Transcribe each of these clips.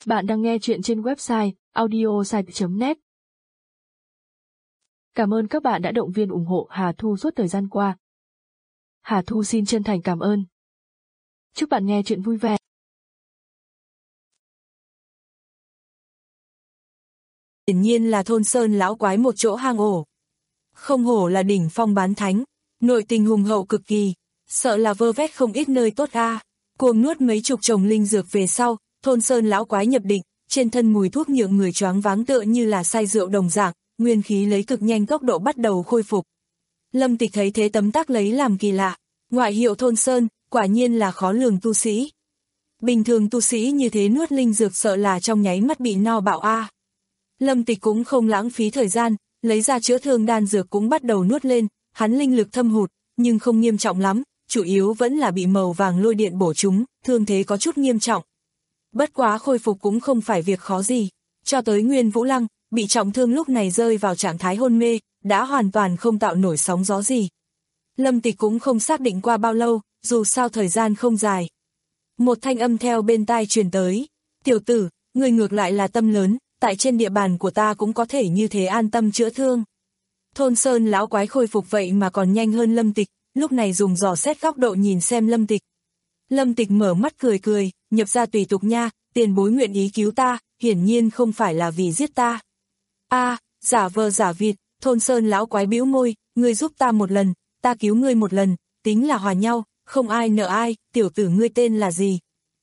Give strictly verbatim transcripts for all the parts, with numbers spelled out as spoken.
Bạn đang nghe chuyện trên website audiosite chấm net. Cảm ơn các bạn đã động viên ủng hộ Hà Thu suốt thời gian qua. Hà Thu xin chân thành cảm ơn. Chúc bạn nghe chuyện vui vẻ. Hiển nhiên là thôn Sơn lão quái một chỗ hang ổ. Không hổ là đỉnh phong bán thánh, nội tình hùng hậu cực kỳ, sợ là vơ vét không ít nơi tốt a. Cuồng nuốt mấy chục chồng linh dược về sau, thôn Sơn lão quái nhập định, trên thân mùi thuốc nhượng người choáng váng tựa như là say rượu đồng dạng, nguyên khí lấy cực nhanh tốc độ bắt đầu khôi phục. Lâm Tịch thấy thế tấm tắc lấy làm kỳ lạ, ngoại hiệu thôn Sơn, quả nhiên là khó lường tu sĩ. Bình thường tu sĩ như thế nuốt linh dược sợ là trong nháy mắt bị no bạo a. Lâm Tịch cũng không lãng phí thời gian, lấy ra chữa thương đan dược cũng bắt đầu nuốt lên, hắn linh lực thâm hụt, nhưng không nghiêm trọng lắm, chủ yếu vẫn là bị màu vàng lôi điện bổ trúng, thương thế có chút nghiêm trọng. Bất quá khôi phục cũng không phải việc khó gì, cho tới Nguyên Vũ Lăng, bị trọng thương lúc này rơi vào trạng thái hôn mê, đã hoàn toàn không tạo nổi sóng gió gì. Lâm Tịch cũng không xác định qua bao lâu, dù sao thời gian không dài. Một thanh âm theo bên tai truyền tới, tiểu tử, người ngược lại là tâm lớn, tại trên địa bàn của ta cũng có thể như thế an tâm chữa thương. Thôn Sơn lão quái khôi phục vậy mà còn nhanh hơn Lâm Tịch, lúc này dùng dò xét góc độ nhìn xem Lâm Tịch. Lâm Tịch mở mắt cười cười, nhập ra tùy tục nha, tiền bối nguyện ý cứu ta, hiển nhiên không phải là vì giết ta. A, à, giả vờ giả vịt, thôn Sơn lão quái bĩu môi, ngươi giúp ta một lần, ta cứu ngươi một lần, tính là hòa nhau, không ai nợ ai, tiểu tử ngươi tên là gì?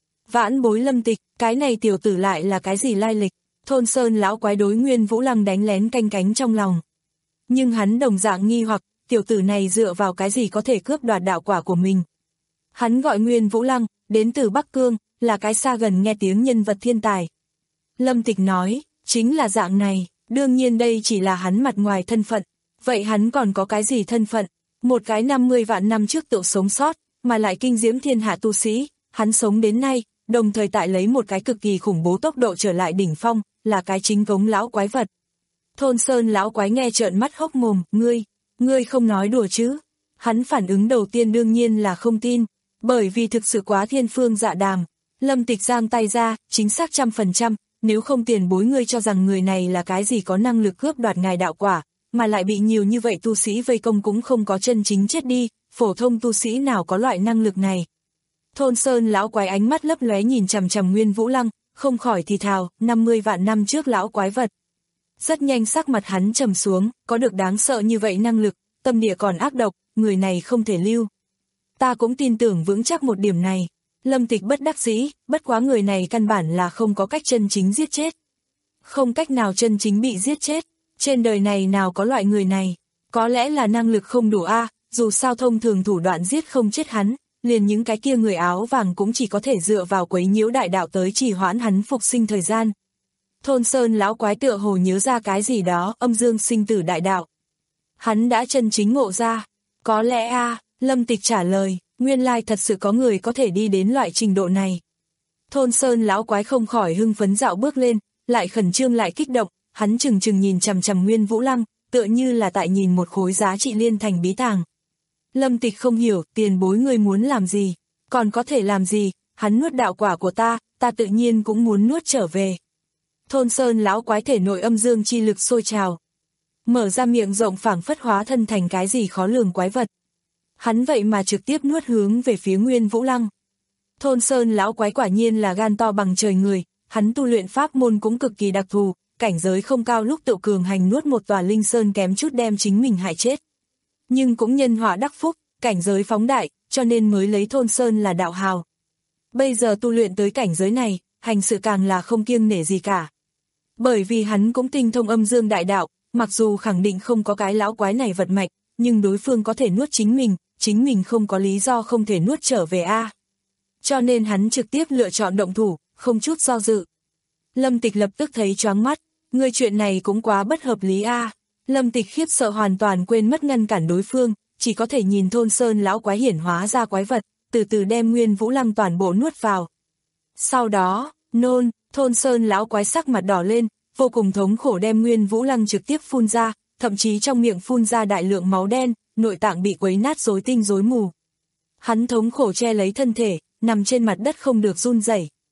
Vãn bối Lâm Tịch, cái này tiểu tử lại là cái gì lai lịch? Thôn Sơn lão quái đối Nguyên Vũ Lăng đánh lén canh cánh trong lòng. Nhưng hắn đồng dạng nghi hoặc, tiểu tử này dựa vào cái gì có thể cướp đoạt đạo quả của mình. Hắn gọi Nguyên Vũ Lăng, đến từ Bắc Cương, là cái xa gần nghe tiếng nhân vật thiên tài. Lâm Tịch nói, chính là dạng này, đương nhiên đây chỉ là hắn mặt ngoài thân phận. Vậy hắn còn có cái gì thân phận? Một cái năm mươi vạn năm trước tự sống sót, mà lại kinh diễm thiên hạ tu sĩ, hắn sống đến nay, đồng thời tại lấy một cái cực kỳ khủng bố tốc độ trở lại đỉnh phong, là cái chính cống lão quái vật. Thôn Sơn lão quái nghe trợn mắt hốc mồm, ngươi, ngươi không nói đùa chứ? Hắn phản ứng đầu tiên đương nhiên là không tin, bởi vì thực sự quá thiên phương dạ đàm. Lâm Tịch giang tay ra, chính xác trăm phần trăm, nếu không tiền bối ngươi cho rằng người này là cái gì có năng lực cướp đoạt ngài đạo quả, mà lại bị nhiều như vậy tu sĩ vây công cũng không có chân chính chết đi, phổ thông tu sĩ nào có loại năng lực này. Thôn Sơn lão quái ánh mắt lấp lóe nhìn chằm chằm Nguyên Vũ Lăng, không khỏi thì thào, năm mươi vạn năm trước lão quái vật. Rất nhanh sắc mặt hắn trầm xuống, có được đáng sợ như vậy năng lực, tâm địa còn ác độc, người này không thể lưu. Ta cũng tin tưởng vững chắc một điểm này. Lâm Tịch bất đắc dĩ, bất quá người này căn bản là không có cách chân chính giết chết. Không cách nào chân chính bị giết chết, trên đời này nào có loại người này, có lẽ là năng lực không đủ a, à, dù sao thông thường thủ đoạn giết không chết hắn, liền những cái kia người áo vàng cũng chỉ có thể dựa vào quấy nhiễu đại đạo tới trì hoãn hắn phục sinh thời gian. Thôn Sơn lão quái tựa hồ nhớ ra cái gì đó, âm dương sinh tử đại đạo. Hắn đã chân chính ngộ ra, có lẽ a, à, Lâm Tịch trả lời, nguyên lai thật sự có người có thể đi đến loại trình độ này. Thôn Sơn lão quái không khỏi hưng phấn dạo bước lên, lại khẩn trương lại kích động, hắn chừng chừng nhìn chằm chằm Nguyên Vũ Lăng, tựa như là tại nhìn một khối giá trị liên thành bí tàng. Lâm Tịch không hiểu, tiền bối người muốn làm gì, còn có thể làm gì, hắn nuốt đạo quả của ta, ta tự nhiên cũng muốn nuốt trở về. Thôn Sơn lão quái thể nội âm dương chi lực sôi trào, mở ra miệng rộng phảng phất hóa thân thành cái gì khó lường quái vật. Hắn vậy mà trực tiếp nuốt hướng về phía Nguyên Vũ Lăng. Thôn Sơn lão quái quả nhiên là gan to bằng trời người, hắn tu luyện pháp môn cũng cực kỳ đặc thù, cảnh giới không cao lúc tự cường hành nuốt một tòa linh sơn kém chút đem chính mình hại chết. Nhưng cũng nhân họa đắc phúc, cảnh giới phóng đại, cho nên mới lấy Thôn Sơn là đạo hào. Bây giờ tu luyện tới cảnh giới này, hành sự càng là không kiêng nể gì cả. Bởi vì hắn cũng tinh thông âm dương đại đạo, mặc dù khẳng định không có cái lão quái này vật mạch, nhưng đối phương có thể nuốt chính mình, chính mình không có lý do không thể nuốt trở về a. Cho nên hắn trực tiếp lựa chọn động thủ, không chút do dự. Lâm Tịch lập tức thấy choáng mắt, người chuyện này cũng quá bất hợp lý a. Lâm Tịch khiếp sợ hoàn toàn quên mất ngăn cản đối phương, chỉ có thể nhìn Thôn Sơn lão quái hiển hóa ra quái vật, từ từ đem Nguyên Vũ Lăng toàn bộ nuốt vào. Sau đó, nôn, Thôn Sơn lão quái sắc mặt đỏ lên, vô cùng thống khổ đem Nguyên Vũ Lăng trực tiếp phun ra, thậm chí trong miệng phun ra đại lượng máu đen, nội tạng bị quấy nát rối tinh rối mù. Hắn thống khổ che lấy thân thể, nằm trên mặt đất không được run rẩy.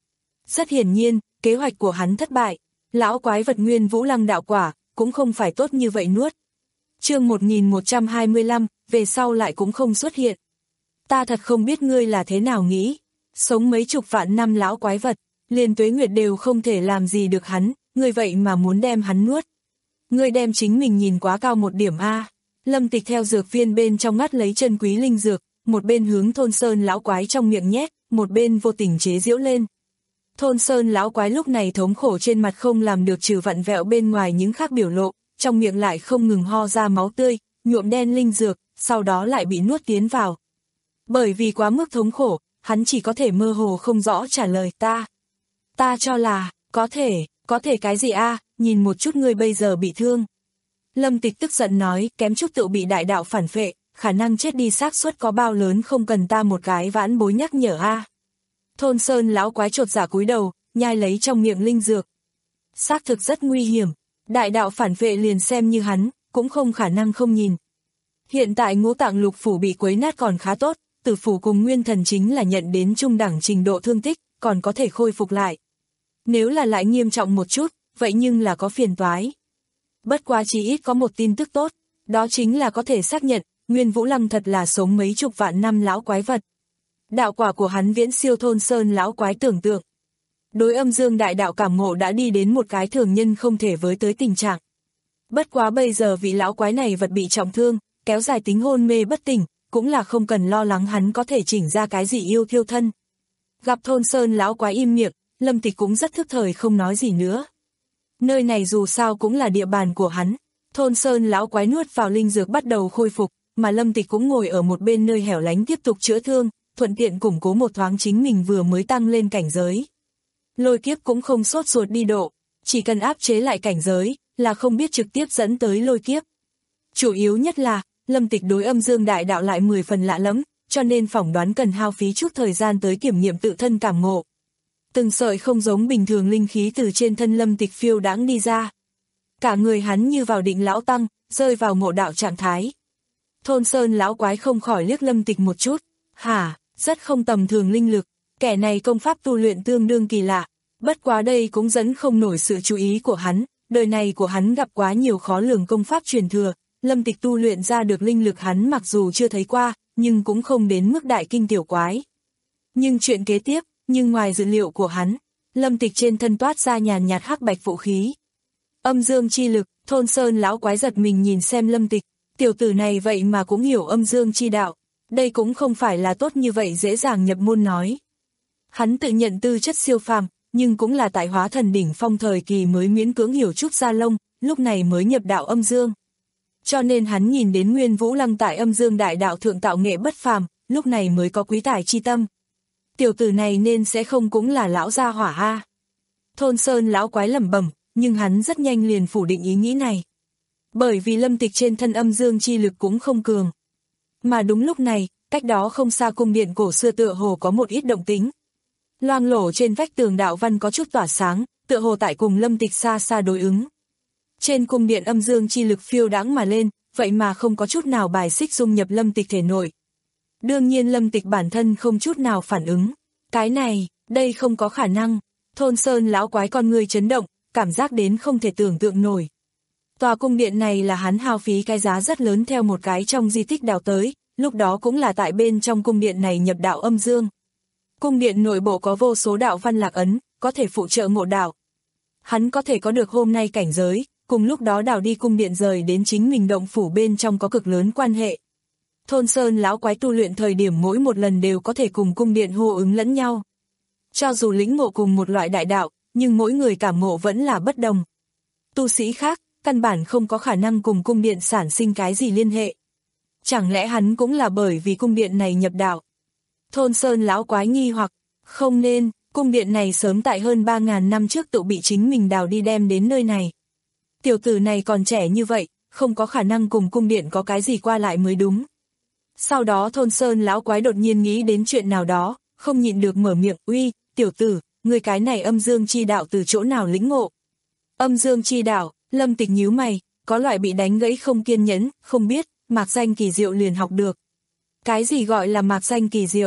Rất hiển nhiên, kế hoạch của hắn thất bại, lão quái vật Nguyên Vũ Lăng đạo quả, cũng không phải tốt như vậy nuốt. Chương một nghìn một trăm hai mươi lăm, về sau lại cũng không xuất hiện. Ta thật không biết ngươi là thế nào nghĩ, sống mấy chục vạn năm lão quái vật, liền tuế nguyệt đều không thể làm gì được hắn, ngươi vậy mà muốn đem hắn nuốt. Ngươi đem chính mình nhìn quá cao một điểm a. Lâm Tịch theo dược viên bên trong ngắt lấy chân quý linh dược, một bên hướng Thôn Sơn lão quái trong miệng nhét, một bên vô tình chế giễu lên. Thôn Sơn lão quái lúc này thống khổ trên mặt không làm được trừ vặn vẹo bên ngoài những khác biểu lộ, trong miệng lại không ngừng ho ra máu tươi, nhuộm đen linh dược, sau đó lại bị nuốt tiến vào. Bởi vì quá mức thống khổ, hắn chỉ có thể mơ hồ không rõ trả lời ta. Ta cho là, có thể, có thể cái gì a, nhìn một chút ngươi bây giờ bị thương. Lâm Tịch tức giận nói, kém chút tự bị đại đạo phản phệ, khả năng chết đi xác suất có bao lớn không cần ta một cái vãn bối nhắc nhở a. Thôn Sơn lão quái chột dạ cúi đầu, nhai lấy trong miệng linh dược. Xác thực rất nguy hiểm, đại đạo phản phệ liền xem như hắn, cũng không khả năng không nhìn. Hiện tại ngũ tạng lục phủ bị quấy nát còn khá tốt, tử phủ cùng nguyên thần chính là nhận đến trung đẳng trình độ thương tích, còn có thể khôi phục lại. Nếu là lại nghiêm trọng một chút, vậy nhưng là có phiền toái. Bất quá chỉ ít có một tin tức tốt, đó chính là có thể xác nhận, Nguyên Vũ Lăng thật là sống mấy chục vạn năm lão quái vật. Đạo quả của hắn viễn siêu Thôn Sơn lão quái tưởng tượng. Đối âm dương đại đạo cảm ngộ đã đi đến một cái thường nhân không thể với tới tình trạng. Bất quá bây giờ vị lão quái này vật bị trọng thương, kéo dài tính hôn mê bất tỉnh, cũng là không cần lo lắng hắn có thể chỉnh ra cái gì yêu thiêu thân. Gặp Thôn Sơn lão quái im miệng, Lâm Tịch cũng rất thức thời không nói gì nữa. Nơi này dù sao cũng là địa bàn của hắn, Thôn Sơn lão quái nuốt vào linh dược bắt đầu khôi phục, mà Lâm Tịch cũng ngồi ở một bên nơi hẻo lánh tiếp tục chữa thương, thuận tiện củng cố một thoáng chính mình vừa mới tăng lên cảnh giới. Lôi kiếp cũng không sốt ruột đi độ, chỉ cần áp chế lại cảnh giới, là không biết trực tiếp dẫn tới lôi kiếp. Chủ yếu nhất là, Lâm Tịch đối âm dương đại đạo lại mười phần lạ lẫm, cho nên phỏng đoán cần hao phí chút thời gian tới kiểm nghiệm tự thân cảm ngộ. Từng sợi không giống bình thường linh khí từ trên thân Lâm Tịch phiêu đãng đi ra. Cả người hắn như vào định lão tăng, rơi vào ngộ đạo trạng thái. Thôn Sơn lão quái không khỏi liếc Lâm Tịch một chút, hả, rất không tầm thường linh lực, kẻ này công pháp tu luyện tương đương kỳ lạ, bất quá đây cũng dẫn không nổi sự chú ý của hắn, đời này của hắn gặp quá nhiều khó lường công pháp truyền thừa, Lâm Tịch tu luyện ra được linh lực hắn mặc dù chưa thấy qua, nhưng cũng không đến mức đại kinh tiểu quái. Nhưng chuyện kế tiếp, nhưng ngoài dự liệu của hắn, Lâm Tịch trên thân toát ra nhàn nhạt hắc bạch vũ khí. Âm dương chi lực, Thôn Sơn lão quái giật mình nhìn xem Lâm Tịch, tiểu tử này vậy mà cũng hiểu âm dương chi đạo, đây cũng không phải là tốt như vậy dễ dàng nhập môn nói. Hắn tự nhận tư chất siêu phàm, nhưng cũng là tại hóa thần đỉnh phong thời kỳ mới miễn cưỡng hiểu chút ra lông, lúc này mới nhập đạo âm dương. Cho nên hắn nhìn đến Nguyên Vũ Lăng tại âm dương đại đạo thượng tạo nghệ bất phàm, lúc này mới có quý tài chi tâm. Tiểu tử này nên sẽ không cũng là lão gia hỏa a. Thôn Sơn lão quái lẩm bẩm, nhưng hắn rất nhanh liền phủ định ý nghĩ này. Bởi vì Lâm Tịch trên thân âm dương chi lực cũng không cường. Mà đúng lúc này, cách đó không xa cung điện cổ xưa tựa hồ có một ít động tĩnh. Loang lổ trên vách tường đạo văn có chút tỏa sáng, tựa hồ tại cùng Lâm Tịch xa xa đối ứng. Trên cung điện âm dương chi lực phiêu đãng mà lên, vậy mà không có chút nào bài xích dung nhập Lâm Tịch thể nội. Đương nhiên Lâm Tịch bản thân không chút nào phản ứng. Cái này, đây không có khả năng. Thôn Sơn lão quái con người chấn động, cảm giác đến không thể tưởng tượng nổi. Tòa cung điện này là hắn hao phí cái giá rất lớn theo một cái trong di tích đào tới, lúc đó cũng là tại bên trong cung điện này nhập đạo âm dương. Cung điện nội bộ có vô số đạo văn lạc ấn, có thể phụ trợ ngộ đạo. Hắn có thể có được hôm nay cảnh giới, cùng lúc đó đào đi cung điện rời đến chính mình động phủ bên trong có cực lớn quan hệ. Thôn Sơn lão quái tu luyện thời điểm mỗi một lần đều có thể cùng cung điện hô ứng lẫn nhau. Cho dù lĩnh ngộ cùng một loại đại đạo, nhưng mỗi người cảm ngộ vẫn là bất đồng. Tu sĩ khác, căn bản không có khả năng cùng cung điện sản sinh cái gì liên hệ. Chẳng lẽ hắn cũng là bởi vì cung điện này nhập đạo? Thôn Sơn lão quái nghi hoặc, không nên, cung điện này sớm tại hơn ba ngàn năm trước tự bị chính mình đào đi đem đến nơi này. Tiểu tử này còn trẻ như vậy, không có khả năng cùng cung điện có cái gì qua lại mới đúng. Sau đó Thôn Sơn lão quái đột nhiên nghĩ đến chuyện nào đó, không nhịn được mở miệng, uy, tiểu tử, người cái này âm dương chi đạo từ chỗ nào lĩnh ngộ? Âm dương chi đạo, Lâm Tịch nhíu mày, có loại bị đánh gãy không kiên nhẫn, không biết, mạc danh kỳ diệu liền học được. Cái gì gọi là mạc danh kỳ diệu?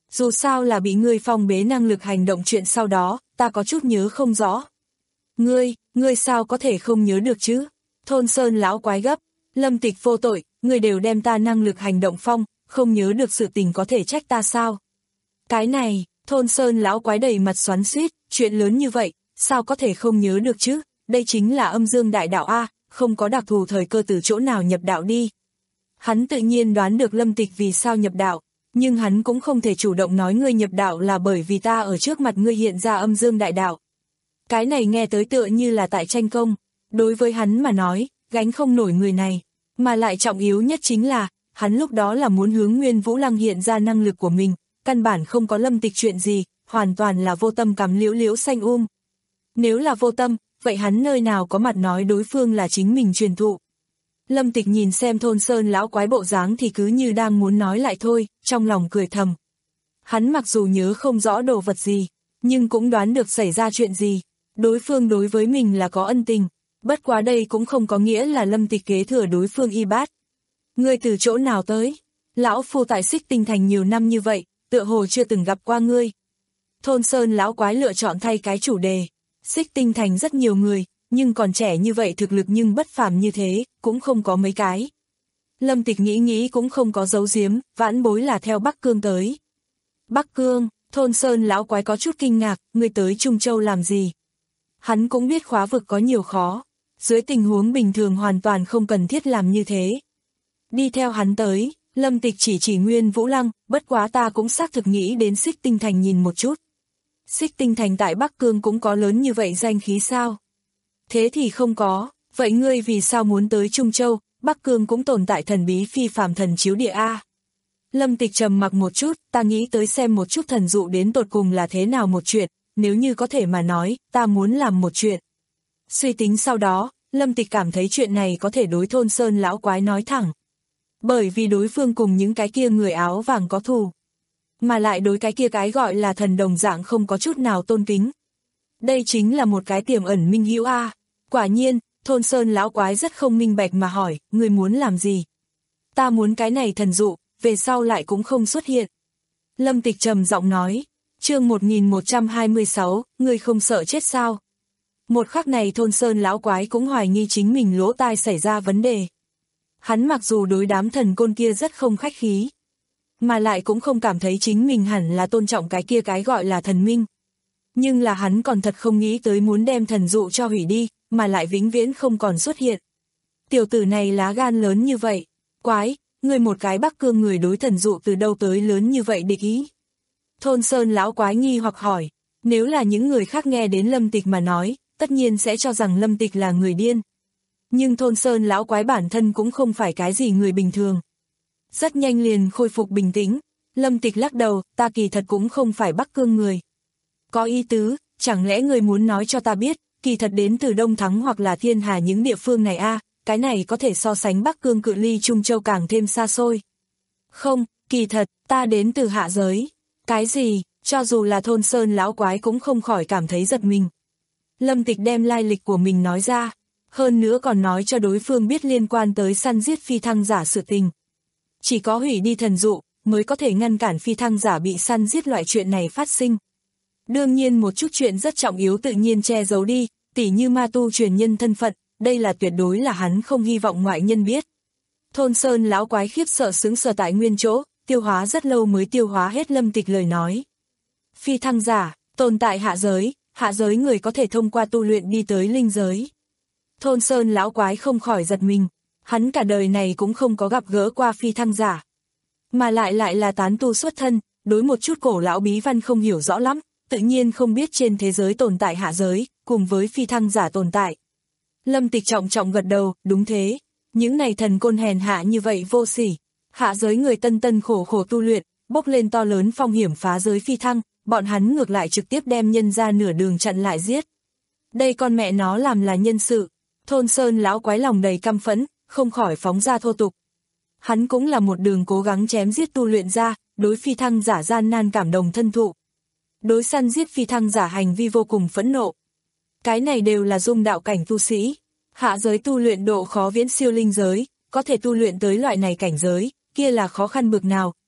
Dù sao là bị ngươi phong bế năng lực hành động, chuyện sau đó, ta có chút nhớ không rõ. Ngươi, ngươi sao có thể không nhớ được chứ? Thôn Sơn lão quái gấp, Lâm Tịch vô tội, ngươi đều đem ta năng lực hành động phong, không nhớ được sự tình có thể trách ta sao? Cái này, Thôn Sơn lão quái đầy mặt xoắn xuýt, chuyện lớn như vậy, sao có thể không nhớ được chứ? Đây chính là âm dương đại đạo A, không có đặc thù thời cơ từ chỗ nào nhập đạo đi. Hắn tự nhiên đoán được Lâm Tịch vì sao nhập đạo, nhưng hắn cũng không thể chủ động nói ngươi nhập đạo là bởi vì ta ở trước mặt ngươi hiện ra âm dương đại đạo. Cái này nghe tới tựa như là tại tranh công, đối với hắn mà nói, gánh không nổi người này, mà lại trọng yếu nhất chính là, hắn lúc đó là muốn hướng Nguyên Vũ Lăng hiện ra năng lực của mình, căn bản không có Lâm Tịch chuyện gì, hoàn toàn là vô tâm cắm liễu liễu xanh um. Nếu là vô tâm, vậy hắn nơi nào có mặt nói đối phương là chính mình truyền thụ. Lâm Tịch nhìn xem Thôn Sơn lão quái bộ dáng thì cứ như đang muốn nói lại thôi, trong lòng cười thầm. Hắn mặc dù nhớ không rõ đồ vật gì, nhưng cũng đoán được xảy ra chuyện gì. Đối phương đối với mình là có ân tình, bất quá đây cũng không có nghĩa là Lâm Tịch kế thừa đối phương y bát. Ngươi từ chỗ nào tới? Lão phu tại Xích Tinh Thành nhiều năm như vậy, tựa hồ chưa từng gặp qua ngươi. Thôn Sơn lão quái lựa chọn thay cái chủ đề. Xích Tinh Thành rất nhiều người, nhưng còn trẻ như vậy thực lực nhưng bất phàm như thế, cũng không có mấy cái. Lâm Tịch nghĩ nghĩ cũng không có giấu giếm, vãn bối là theo Bắc Cương tới. Bắc Cương, Thôn Sơn lão quái có chút kinh ngạc, ngươi tới Trung Châu làm gì? Hắn cũng biết khóa vực có nhiều khó, dưới tình huống bình thường hoàn toàn không cần thiết làm như thế. Đi theo hắn tới, Lâm Tịch chỉ chỉ Nguyên Vũ Lăng, bất quá ta cũng xác thực nghĩ đến Xích Tinh Thành nhìn một chút. Xích Tinh Thành tại Bắc Cương cũng có lớn như vậy danh khí sao? Thế thì không có, vậy ngươi vì sao muốn tới Trung Châu, Bắc Cương cũng tồn tại thần bí phi phàm thần chiếu địa A. Lâm Tịch trầm mặc một chút, ta nghĩ tới xem một chút thần dụ đến tột cùng là thế nào một chuyện, nếu như có thể mà nói, ta muốn làm một chuyện. Suy tính sau đó, Lâm Tịch cảm thấy chuyện này có thể đối Thôn Sơn lão quái nói thẳng. Bởi vì đối phương cùng những cái kia người áo vàng có thù, mà lại đối cái kia cái gọi là thần đồng dạng không có chút nào tôn kính. Đây chính là một cái tiềm ẩn minh hữu A. Quả nhiên, Thôn Sơn lão quái rất không minh bạch mà hỏi, người muốn làm gì? Ta muốn cái này thần dụ, về sau lại cũng không xuất hiện. Lâm Tịch trầm giọng nói, chương một nghìn một trăm hai mươi sáu, người không sợ chết sao? Một khắc này Thôn Sơn lão quái cũng hoài nghi chính mình lỗ tai xảy ra vấn đề. Hắn mặc dù đối đám thần côn kia rất không khách khí, mà lại cũng không cảm thấy chính mình hẳn là tôn trọng cái kia cái gọi là thần minh. Nhưng là hắn còn thật không nghĩ tới muốn đem thần dụ cho hủy đi, mà lại vĩnh viễn không còn xuất hiện. Tiểu tử này lá gan lớn như vậy, quái, người một cái Bắc Cương người đối thần dụ từ đâu tới lớn như vậy địch ý. Thôn Sơn lão quái nghi hoặc hỏi, nếu là những người khác nghe đến Lâm Tịch mà nói, tất nhiên sẽ cho rằng Lâm Tịch là người điên. Nhưng Thôn Sơn lão quái bản thân cũng không phải cái gì người bình thường. Rất nhanh liền khôi phục bình tĩnh, Lâm Tịch lắc đầu, ta kỳ thật cũng không phải Bắc Cương người. Có ý tứ, chẳng lẽ người muốn nói cho ta biết, kỳ thật đến từ Đông Thắng hoặc là Thiên Hà những địa phương này a, cái này có thể so sánh Bắc Cương cự ly Trung Châu càng thêm xa xôi. Không, kỳ thật, ta đến từ hạ giới. Cái gì, cho dù là Thôn Sơn lão quái cũng không khỏi cảm thấy giật mình. Lâm Tịch đem lai lịch của mình nói ra, hơn nữa còn nói cho đối phương biết liên quan tới săn giết phi thăng giả sự tình. Chỉ có hủy đi thần dụ, mới có thể ngăn cản phi thăng giả bị săn giết loại chuyện này phát sinh. Đương nhiên một chút chuyện rất trọng yếu tự nhiên che giấu đi, tỉ như ma tu truyền nhân thân phận, đây là tuyệt đối là hắn không hy vọng ngoại nhân biết. Thôn Sơn lão quái khiếp sợ sững sờ tại nguyên chỗ, tiêu hóa rất lâu mới tiêu hóa hết Lâm Tịch lời nói. Phi thăng giả, tồn tại hạ giới, hạ giới người có thể thông qua tu luyện đi tới linh giới. Thôn Sơn lão quái không khỏi giật mình, hắn cả đời này cũng không có gặp gỡ qua phi thăng giả. Mà lại lại là tán tu xuất thân, đối một chút cổ lão bí văn không hiểu rõ lắm, tự nhiên không biết trên thế giới tồn tại hạ giới, cùng với phi thăng giả tồn tại. Lâm Tịch trọng trọng gật đầu, đúng thế, những này thần côn hèn hạ như vậy vô sỉ, hạ giới người tân tân khổ khổ tu luyện, bốc lên to lớn phong hiểm phá giới phi thăng, bọn hắn ngược lại trực tiếp đem nhân ra nửa đường chặn lại giết. Đây con mẹ nó làm là nhân sự. Thôn Sơn lão quái lòng đầy căm phẫn, không khỏi phóng ra thô tục. Hắn cũng là một đường cố gắng chém giết tu luyện ra, đối phi thăng giả gian nan cảm đồng thân thụ. Đối săn giết phi thăng giả hành vi vô cùng phẫn nộ. Cái này đều là dung đạo cảnh tu sĩ. Hạ giới tu luyện độ khó viễn siêu linh giới, có thể tu luyện tới loại này cảnh giới, kia là khó khăn bực nào,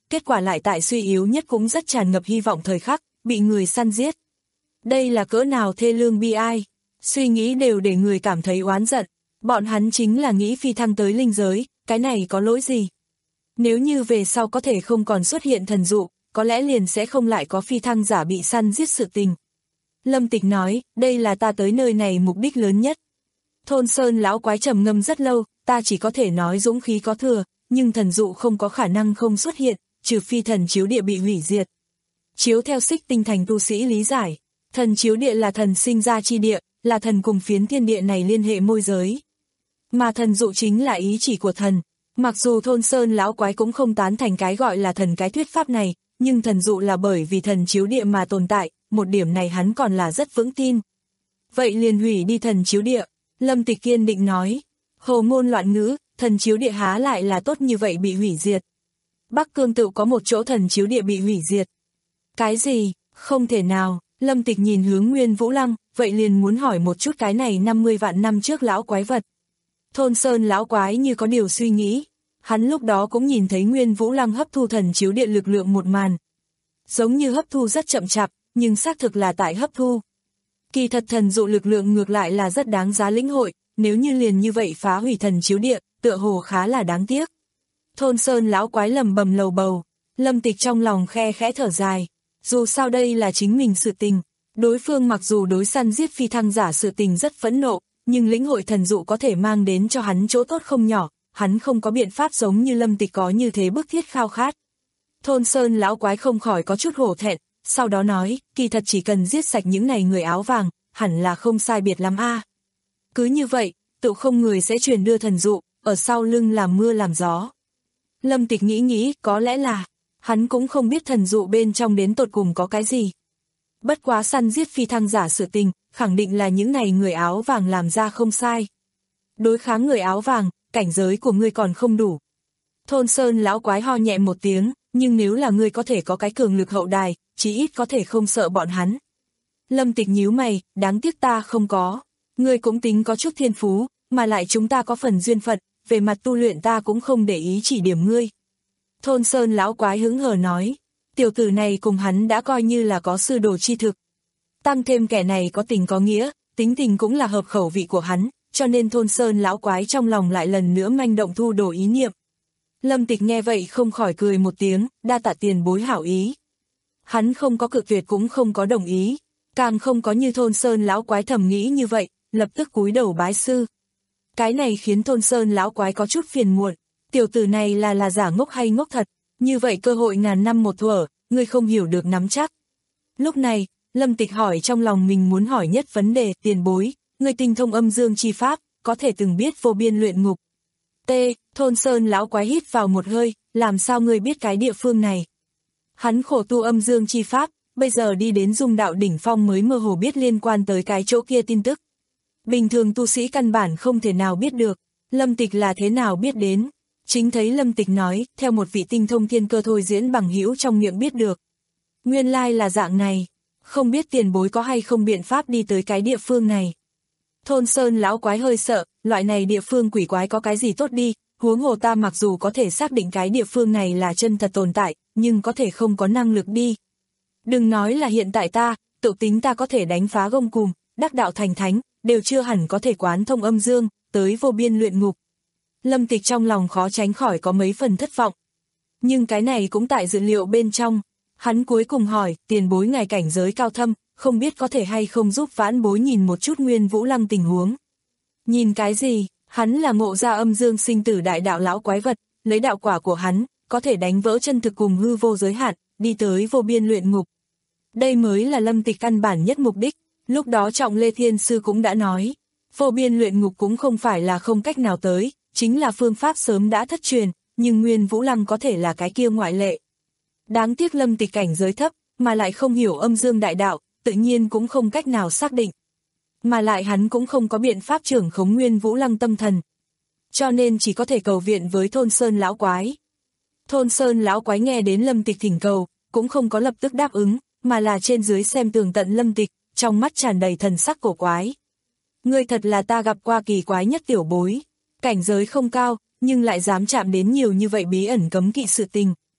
kết quả lại tại suy yếu nhất cũng rất tràn ngập hy vọng thời khắc, bị người săn giết. Đây là cỡ nào thê lương bi ai, suy nghĩ đều để người cảm thấy oán giận, bọn hắn chính là nghĩ phi thăng tới linh giới, cái này có lỗi gì? Nếu như về sau có thể không còn xuất hiện thần dụ, có lẽ liền sẽ không lại có phi thăng giả bị săn giết sự tình. Lâm Tịch nói, đây là ta tới nơi này mục đích lớn nhất. Thôn Sơn lão quái trầm ngâm rất lâu, ta chỉ có thể nói dũng khí có thừa, nhưng thần dụ không có khả năng không xuất hiện, trừ phi thần chiếu địa bị hủy diệt. Chiếu theo Xích Tinh Thành tu sĩ lý giải, thần chiếu địa là thần sinh ra chi địa, là thần cùng phiến thiên địa này liên hệ môi giới. Mà thần dụ chính là ý chỉ của thần. Mặc dù Thôn Sơn lão quái cũng không tán thành cái gọi là thần cái thuyết pháp này, nhưng thần dụ là bởi vì thần chiếu địa mà tồn tại, một điểm này hắn còn là rất vững tin. Vậy liền hủy đi thần chiếu địa, Lâm Tịch kiên định nói. Hồ ngôn loạn ngữ, thần chiếu địa há lại là tốt như vậy bị hủy diệt. Bắc Cương tự có một chỗ thần chiếu địa bị hủy diệt. Cái gì? Không thể nào. Lâm Tịch nhìn hướng Nguyên Vũ Lăng, vậy liền muốn hỏi một chút cái này năm mươi vạn năm trước lão quái vật. Thôn Sơn lão quái như có điều suy nghĩ, hắn lúc đó cũng nhìn thấy Nguyên Vũ Lăng hấp thu thần chiếu địa lực lượng một màn. Giống như hấp thu rất chậm chạp, nhưng xác thực là tại hấp thu. Kỳ thật thần dụ lực lượng ngược lại là rất đáng giá lĩnh hội, nếu như liền như vậy phá hủy thần chiếu địa, tựa hồ khá là đáng tiếc. Thôn Sơn lão quái lầm bầm lầu bầu, Lâm Tịch trong lòng khe khẽ thở dài. Dù sao đây là chính mình sự tình, đối phương mặc dù đối săn giết phi thăng giả sự tình rất phẫn nộ, nhưng lĩnh hội thần dụ có thể mang đến cho hắn chỗ tốt không nhỏ, hắn không có biện pháp giống như Lâm Tịch có như thế bức thiết khao khát. Thôn Sơn lão quái không khỏi có chút hổ thẹn, sau đó nói, kỳ thật chỉ cần giết sạch những này người áo vàng, hẳn là không sai biệt lắm a. Cứ như vậy, tự không người sẽ truyền đưa thần dụ, ở sau lưng làm mưa làm gió. Lâm Tịch nghĩ nghĩ, có lẽ là, hắn cũng không biết thần dụ bên trong đến tột cùng có cái gì. Bất quá săn giết phi thăng giả sự tình, khẳng định là những này người áo vàng làm ra không sai. Đối kháng người áo vàng, cảnh giới của ngươi còn không đủ. Thôn Sơn lão quái ho nhẹ một tiếng, nhưng nếu là ngươi có thể có cái cường lực hậu đài, chí ít có thể không sợ bọn hắn. Lâm Tịch nhíu mày, đáng tiếc ta không có. Ngươi cũng tính có chút thiên phú, mà lại chúng ta có phần duyên phận, về mặt tu luyện ta cũng không để ý chỉ điểm ngươi. Thôn Sơn lão quái hứng hờ nói, tiểu tử này cùng hắn đã coi như là có sư đồ chi thực. Tăng thêm kẻ này có tình có nghĩa, tính tình cũng là hợp khẩu vị của hắn, cho nên Thôn Sơn lão quái trong lòng lại lần nữa manh động thu đồ ý niệm. Lâm Tịch nghe vậy không khỏi cười một tiếng, đa tạ tiền bối hảo ý. Hắn không có cự tuyệt cũng không có đồng ý, càng không có như Thôn Sơn lão quái thầm nghĩ như vậy, lập tức cúi đầu bái sư. Cái này khiến Thôn Sơn lão quái có chút phiền muộn, tiểu tử này là là giả ngốc hay ngốc thật, như vậy cơ hội ngàn năm một thuở, ngươi không hiểu được nắm chắc. Lúc này, Lâm Tịch hỏi trong lòng mình muốn hỏi nhất vấn đề, tiền bối, ngươi tinh thông âm dương chi pháp, có thể từng biết vô biên luyện ngục. T. Thôn Sơn lão quái hít vào một hơi, làm sao ngươi biết cái địa phương này? Hắn khổ tu âm dương chi pháp, bây giờ đi đến dung đạo đỉnh phong mới mơ hồ biết liên quan tới cái chỗ kia tin tức. Bình thường tu sĩ căn bản không thể nào biết được, Lâm Tịch là thế nào biết đến. Chính thấy Lâm Tịch nói, theo một vị tinh thông thiên cơ thôi diễn bằng hữu trong miệng biết được. Nguyên lai là dạng này, không biết tiền bối có hay không biện pháp đi tới cái địa phương này. Thôn Sơn lão quái hơi sợ, loại này địa phương quỷ quái có cái gì tốt đi, huống hồ ta mặc dù có thể xác định cái địa phương này là chân thật tồn tại, nhưng có thể không có năng lực đi. Đừng nói là hiện tại ta, tự tính ta có thể đánh phá gông cùm, đắc đạo thành thánh, đều chưa hẳn có thể quán thông âm dương, tới vô biên luyện ngục. Lâm Tịch trong lòng khó tránh khỏi có mấy phần thất vọng. Nhưng cái này cũng tại dự liệu bên trong. Hắn cuối cùng hỏi, tiền bối ngài cảnh giới cao thâm, không biết có thể hay không giúp vãn bối nhìn một chút Nguyên Vũ Lăng tình huống. Nhìn cái gì, hắn là ngộ ra âm dương sinh tử đại đạo lão quái vật, lấy đạo quả của hắn, có thể đánh vỡ chân thực cùng hư vô giới hạn, đi tới vô biên luyện ngục. Đây mới là Lâm Tịch căn bản nhất mục đích, lúc đó Trọng Lê Thiên Sư cũng đã nói, vô biên luyện ngục cũng không phải là không cách nào tới, chính là phương pháp sớm đã thất truyền, nhưng Nguyên Vũ Lăng có thể là cái kia ngoại lệ. Đáng tiếc Lâm Tịch cảnh giới thấp, mà lại không hiểu âm dương đại đạo, tự nhiên cũng không cách nào xác định. Mà lại hắn cũng không có biện pháp trưởng khống Nguyên Vũ Lăng tâm thần. Cho nên chỉ có thể cầu viện với Thôn Sơn lão quái. Thôn Sơn lão quái nghe đến Lâm Tịch thỉnh cầu, cũng không có lập tức đáp ứng, mà là trên dưới xem tường tận Lâm Tịch, trong mắt tràn đầy thần sắc cổ quái. Ngươi thật là ta gặp qua kỳ quái nhất tiểu bối, cảnh giới không cao, nhưng lại dám chạm đến nhiều như vậy bí ẩn cấm kỵ sự tình.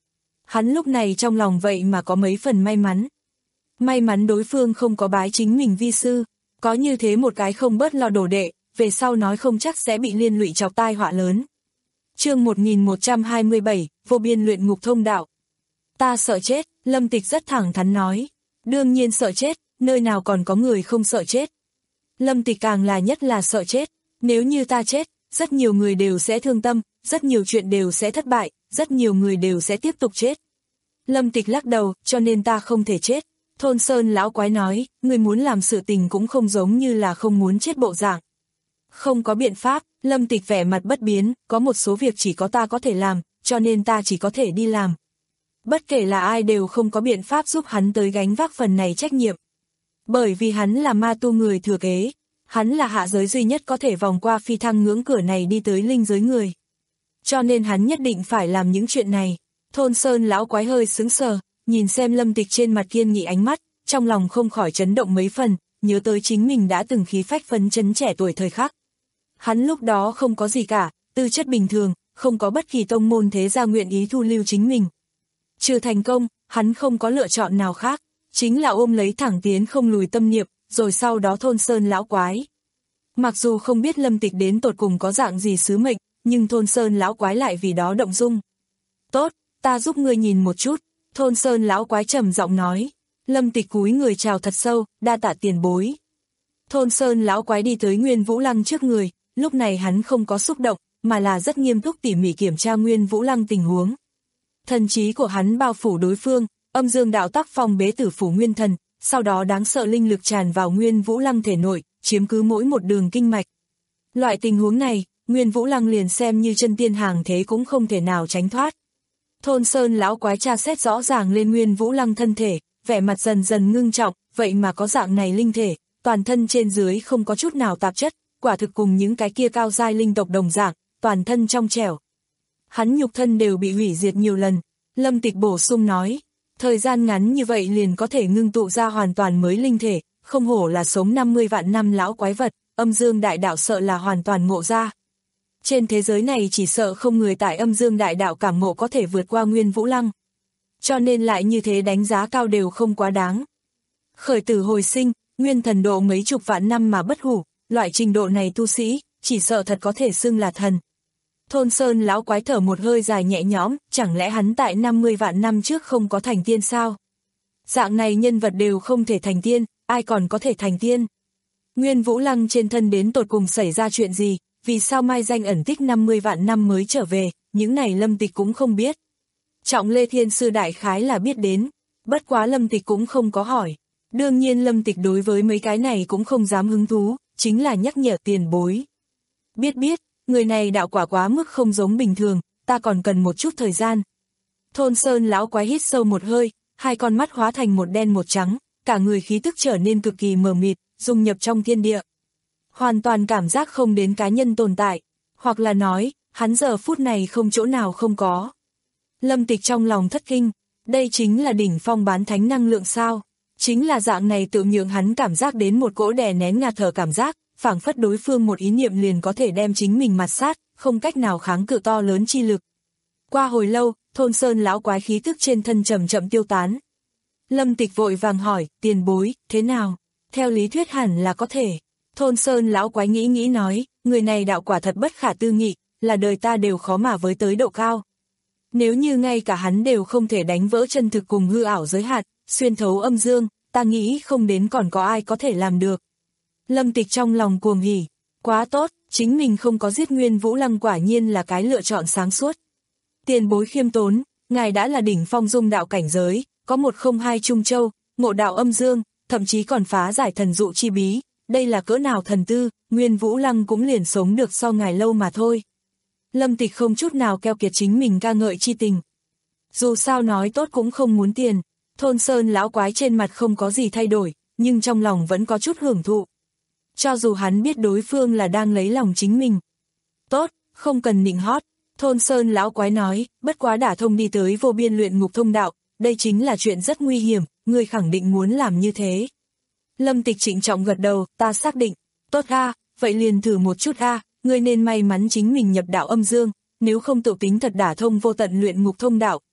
Hắn lúc này trong lòng vậy mà có mấy phần may mắn. May mắn đối phương không có bái chính mình vi sư, có như thế một cái không bớt lo đồ đệ, về sau nói không chắc sẽ bị liên lụy chọc tai họa lớn. Chương một nghìn một trăm hai mươi bảy, vô biên luyện ngục thông đạo. Ta sợ chết, Lâm Tịch rất thẳng thắn nói. Đương nhiên sợ chết, nơi nào còn có người không sợ chết. Lâm Tịch càng là nhất là sợ chết, nếu như ta chết, rất nhiều người đều sẽ thương tâm, rất nhiều chuyện đều sẽ thất bại, rất nhiều người đều sẽ tiếp tục chết. Lâm Tịch lắc đầu, cho nên ta không thể chết. Thôn Sơn lão quái nói, người muốn làm sự tình cũng không giống như là không muốn chết bộ dạng. Không có biện pháp, Lâm Tịch vẻ mặt bất biến, có một số việc chỉ có ta có thể làm, cho nên ta chỉ có thể đi làm. Bất kể là ai đều không có biện pháp giúp hắn tới gánh vác phần này trách nhiệm. Bởi vì hắn là ma tu người thừa kế, hắn là hạ giới duy nhất có thể vòng qua phi thăng ngưỡng cửa này đi tới linh giới người. Cho nên hắn nhất định phải làm những chuyện này. Thôn Sơn lão quái hơi sững sờ, nhìn xem Lâm Tịch trên mặt kiên nghị ánh mắt, trong lòng không khỏi chấn động mấy phần, nhớ tới chính mình đã từng khí phách phấn chấn trẻ tuổi thời khắc. Hắn lúc đó không có gì cả, tư chất bình thường, không có bất kỳ tông môn thế gia nguyện ý thu lưu chính mình. Trừ thành công, hắn không có lựa chọn nào khác, chính là ôm lấy thẳng tiến không lùi tâm niệm, rồi sau đó Thôn Sơn lão quái. Mặc dù không biết Lâm Tịch đến tột cùng có dạng gì sứ mệnh, nhưng Thôn Sơn lão quái lại vì đó động dung. Tốt, ta giúp ngươi nhìn một chút, Thôn Sơn lão quái trầm giọng nói. Lâm Tịch cúi người chào thật sâu, đa tạ tiền bối. Thôn Sơn lão quái đi tới Nguyên Vũ Lăng trước người, lúc này hắn không có xúc động, mà là rất nghiêm túc tỉ mỉ kiểm tra Nguyên Vũ Lăng tình huống. Thần trí của hắn bao phủ đối phương, âm dương đạo tác phong bế tử phủ nguyên thần, sau đó đáng sợ linh lực tràn vào Nguyên Vũ Lăng thể nội, chiếm cứ mỗi một đường kinh mạch. Loại tình huống này, Nguyên Vũ Lăng liền xem như chân tiên hàng thế cũng không thể nào tránh thoát. Thôn Sơn lão quái tra xét rõ ràng lên Nguyên Vũ Lăng thân thể, vẻ mặt dần dần ngưng trọng, vậy mà có dạng này linh thể, toàn thân trên dưới không có chút nào tạp chất, quả thực cùng những cái kia cao giai linh tộc đồng dạng, toàn thân trong trẻo. Hắn nhục thân đều bị hủy diệt nhiều lần, Lâm Tịch bổ sung nói, thời gian ngắn như vậy liền có thể ngưng tụ ra hoàn toàn mới linh thể, không hổ là sống năm mươi vạn năm lão quái vật, âm dương đại đạo sợ là hoàn toàn ngộ ra. Trên thế giới này chỉ sợ không người tại âm dương đại đạo cảm ngộ có thể vượt qua Nguyên Vũ Lăng. Cho nên lại như thế đánh giá cao đều không quá đáng. Khởi tử hồi sinh, nguyên thần độ mấy chục vạn năm mà bất hủ, loại trình độ này tu sĩ, chỉ sợ thật có thể xưng là thần. Thôn Sơn lão quái thở một hơi dài nhẹ nhõm, chẳng lẽ hắn tại năm mươi vạn năm trước không có thành tiên sao? Dạng này nhân vật đều không thể thành tiên, ai còn có thể thành tiên? Nguyên Vũ Lăng trên thân đến tột cùng xảy ra chuyện gì, vì sao mai danh ẩn tích năm mươi vạn năm mới trở về, những này Lâm Tịch cũng không biết. Trọng Lê Thiên Sư đại khái là biết đến, bất quá Lâm Tịch cũng không có hỏi. Đương nhiên Lâm Tịch đối với mấy cái này cũng không dám hứng thú, chính là nhắc nhở tiền bối. Biết biết, người này đạo quả quá mức không giống bình thường, ta còn cần một chút thời gian. Thôn Sơn lão quái hít sâu một hơi, hai con mắt hóa thành một đen một trắng, cả người khí tức trở nên cực kỳ mờ mịt, dung nhập trong thiên địa. Hoàn toàn cảm giác không đến cá nhân tồn tại, hoặc là nói, hắn giờ phút này không chỗ nào không có. Lâm Tịch trong lòng thất kinh, đây chính là đỉnh phong bán thánh năng lượng sao? Chính là dạng này tự nhượng hắn cảm giác đến một cỗ đè nén ngạt thở cảm giác, phảng phất đối phương một ý niệm liền có thể đem chính mình mặt sát, không cách nào kháng cự to lớn chi lực. Qua hồi lâu, Thôn Sơn lão quái khí tức trên thân chậm chậm tiêu tán. Lâm Tịch vội vàng hỏi, tiền bối, thế nào? Theo lý thuyết hẳn là có thể. Thôn Sơn lão quái nghĩ nghĩ nói, người này đạo quả thật bất khả tư nghị, là đời ta đều khó mà với tới độ cao. Nếu như ngay cả hắn đều không thể đánh vỡ chân thực cùng hư ảo giới hạn, xuyên thấu âm dương, ta nghĩ không đến còn có ai có thể làm được. Lâm Tịch trong lòng cuồng hỉ, quá tốt, chính mình không có giết Nguyên Vũ Lăng quả nhiên là cái lựa chọn sáng suốt. Tiền bối khiêm tốn, ngài đã là đỉnh phong dung đạo cảnh giới, có một không hai trung châu, ngộ đạo âm dương, thậm chí còn phá giải thần dụ chi bí, đây là cỡ nào thần tư, Nguyên Vũ Lăng cũng liền sống được so ngài lâu mà thôi. Lâm Tịch không chút nào keo kiệt chính mình ca ngợi chi tình. Dù sao nói tốt cũng không muốn tiền, Thôn Sơn lão quái trên mặt không có gì thay đổi, nhưng trong lòng vẫn có chút hưởng thụ. Cho dù hắn biết đối phương là đang lấy lòng chính mình. Tốt, không cần nịnh hót, Thôn Sơn lão quái nói, bất quá đả thông đi tới vô biên luyện ngục thông đạo, đây chính là chuyện rất nguy hiểm, ngươi khẳng định muốn làm như thế. Lâm Tịch trịnh trọng gật đầu, ta xác định, tốt a, vậy liền thử một chút a, ngươi nên may mắn chính mình nhập đạo âm dương, nếu không tự tính thật đả thông vô tận luyện ngục thông đạo,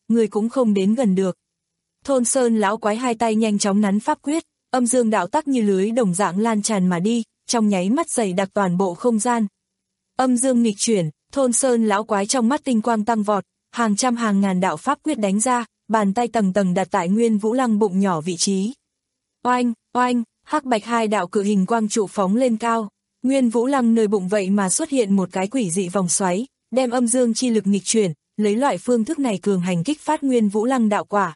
người cũng không đến gần được. Thôn Sơn lão quái hai tay nhanh chóng nắn pháp quyết, âm dương đạo tắc như lưới đồng dạng lan tràn mà đi, trong nháy mắt dày đặc toàn bộ không gian. Âm dương nghịch chuyển, Thôn Sơn lão quái trong mắt tinh quang tăng vọt, hàng trăm hàng ngàn đạo pháp quyết đánh ra, bàn tay tầng tầng đặt tại Nguyên Vũ Lăng bụng nhỏ vị trí. Oanh, oanh, hắc bạch hai đạo cự hình quang trụ phóng lên cao, Nguyên Vũ Lăng nơi bụng vậy mà xuất hiện một cái quỷ dị vòng xoáy, đem âm dương chi lực nghịch chuyển, lấy loại phương thức này cường hành kích phát Nguyên Vũ Lăng đạo quả.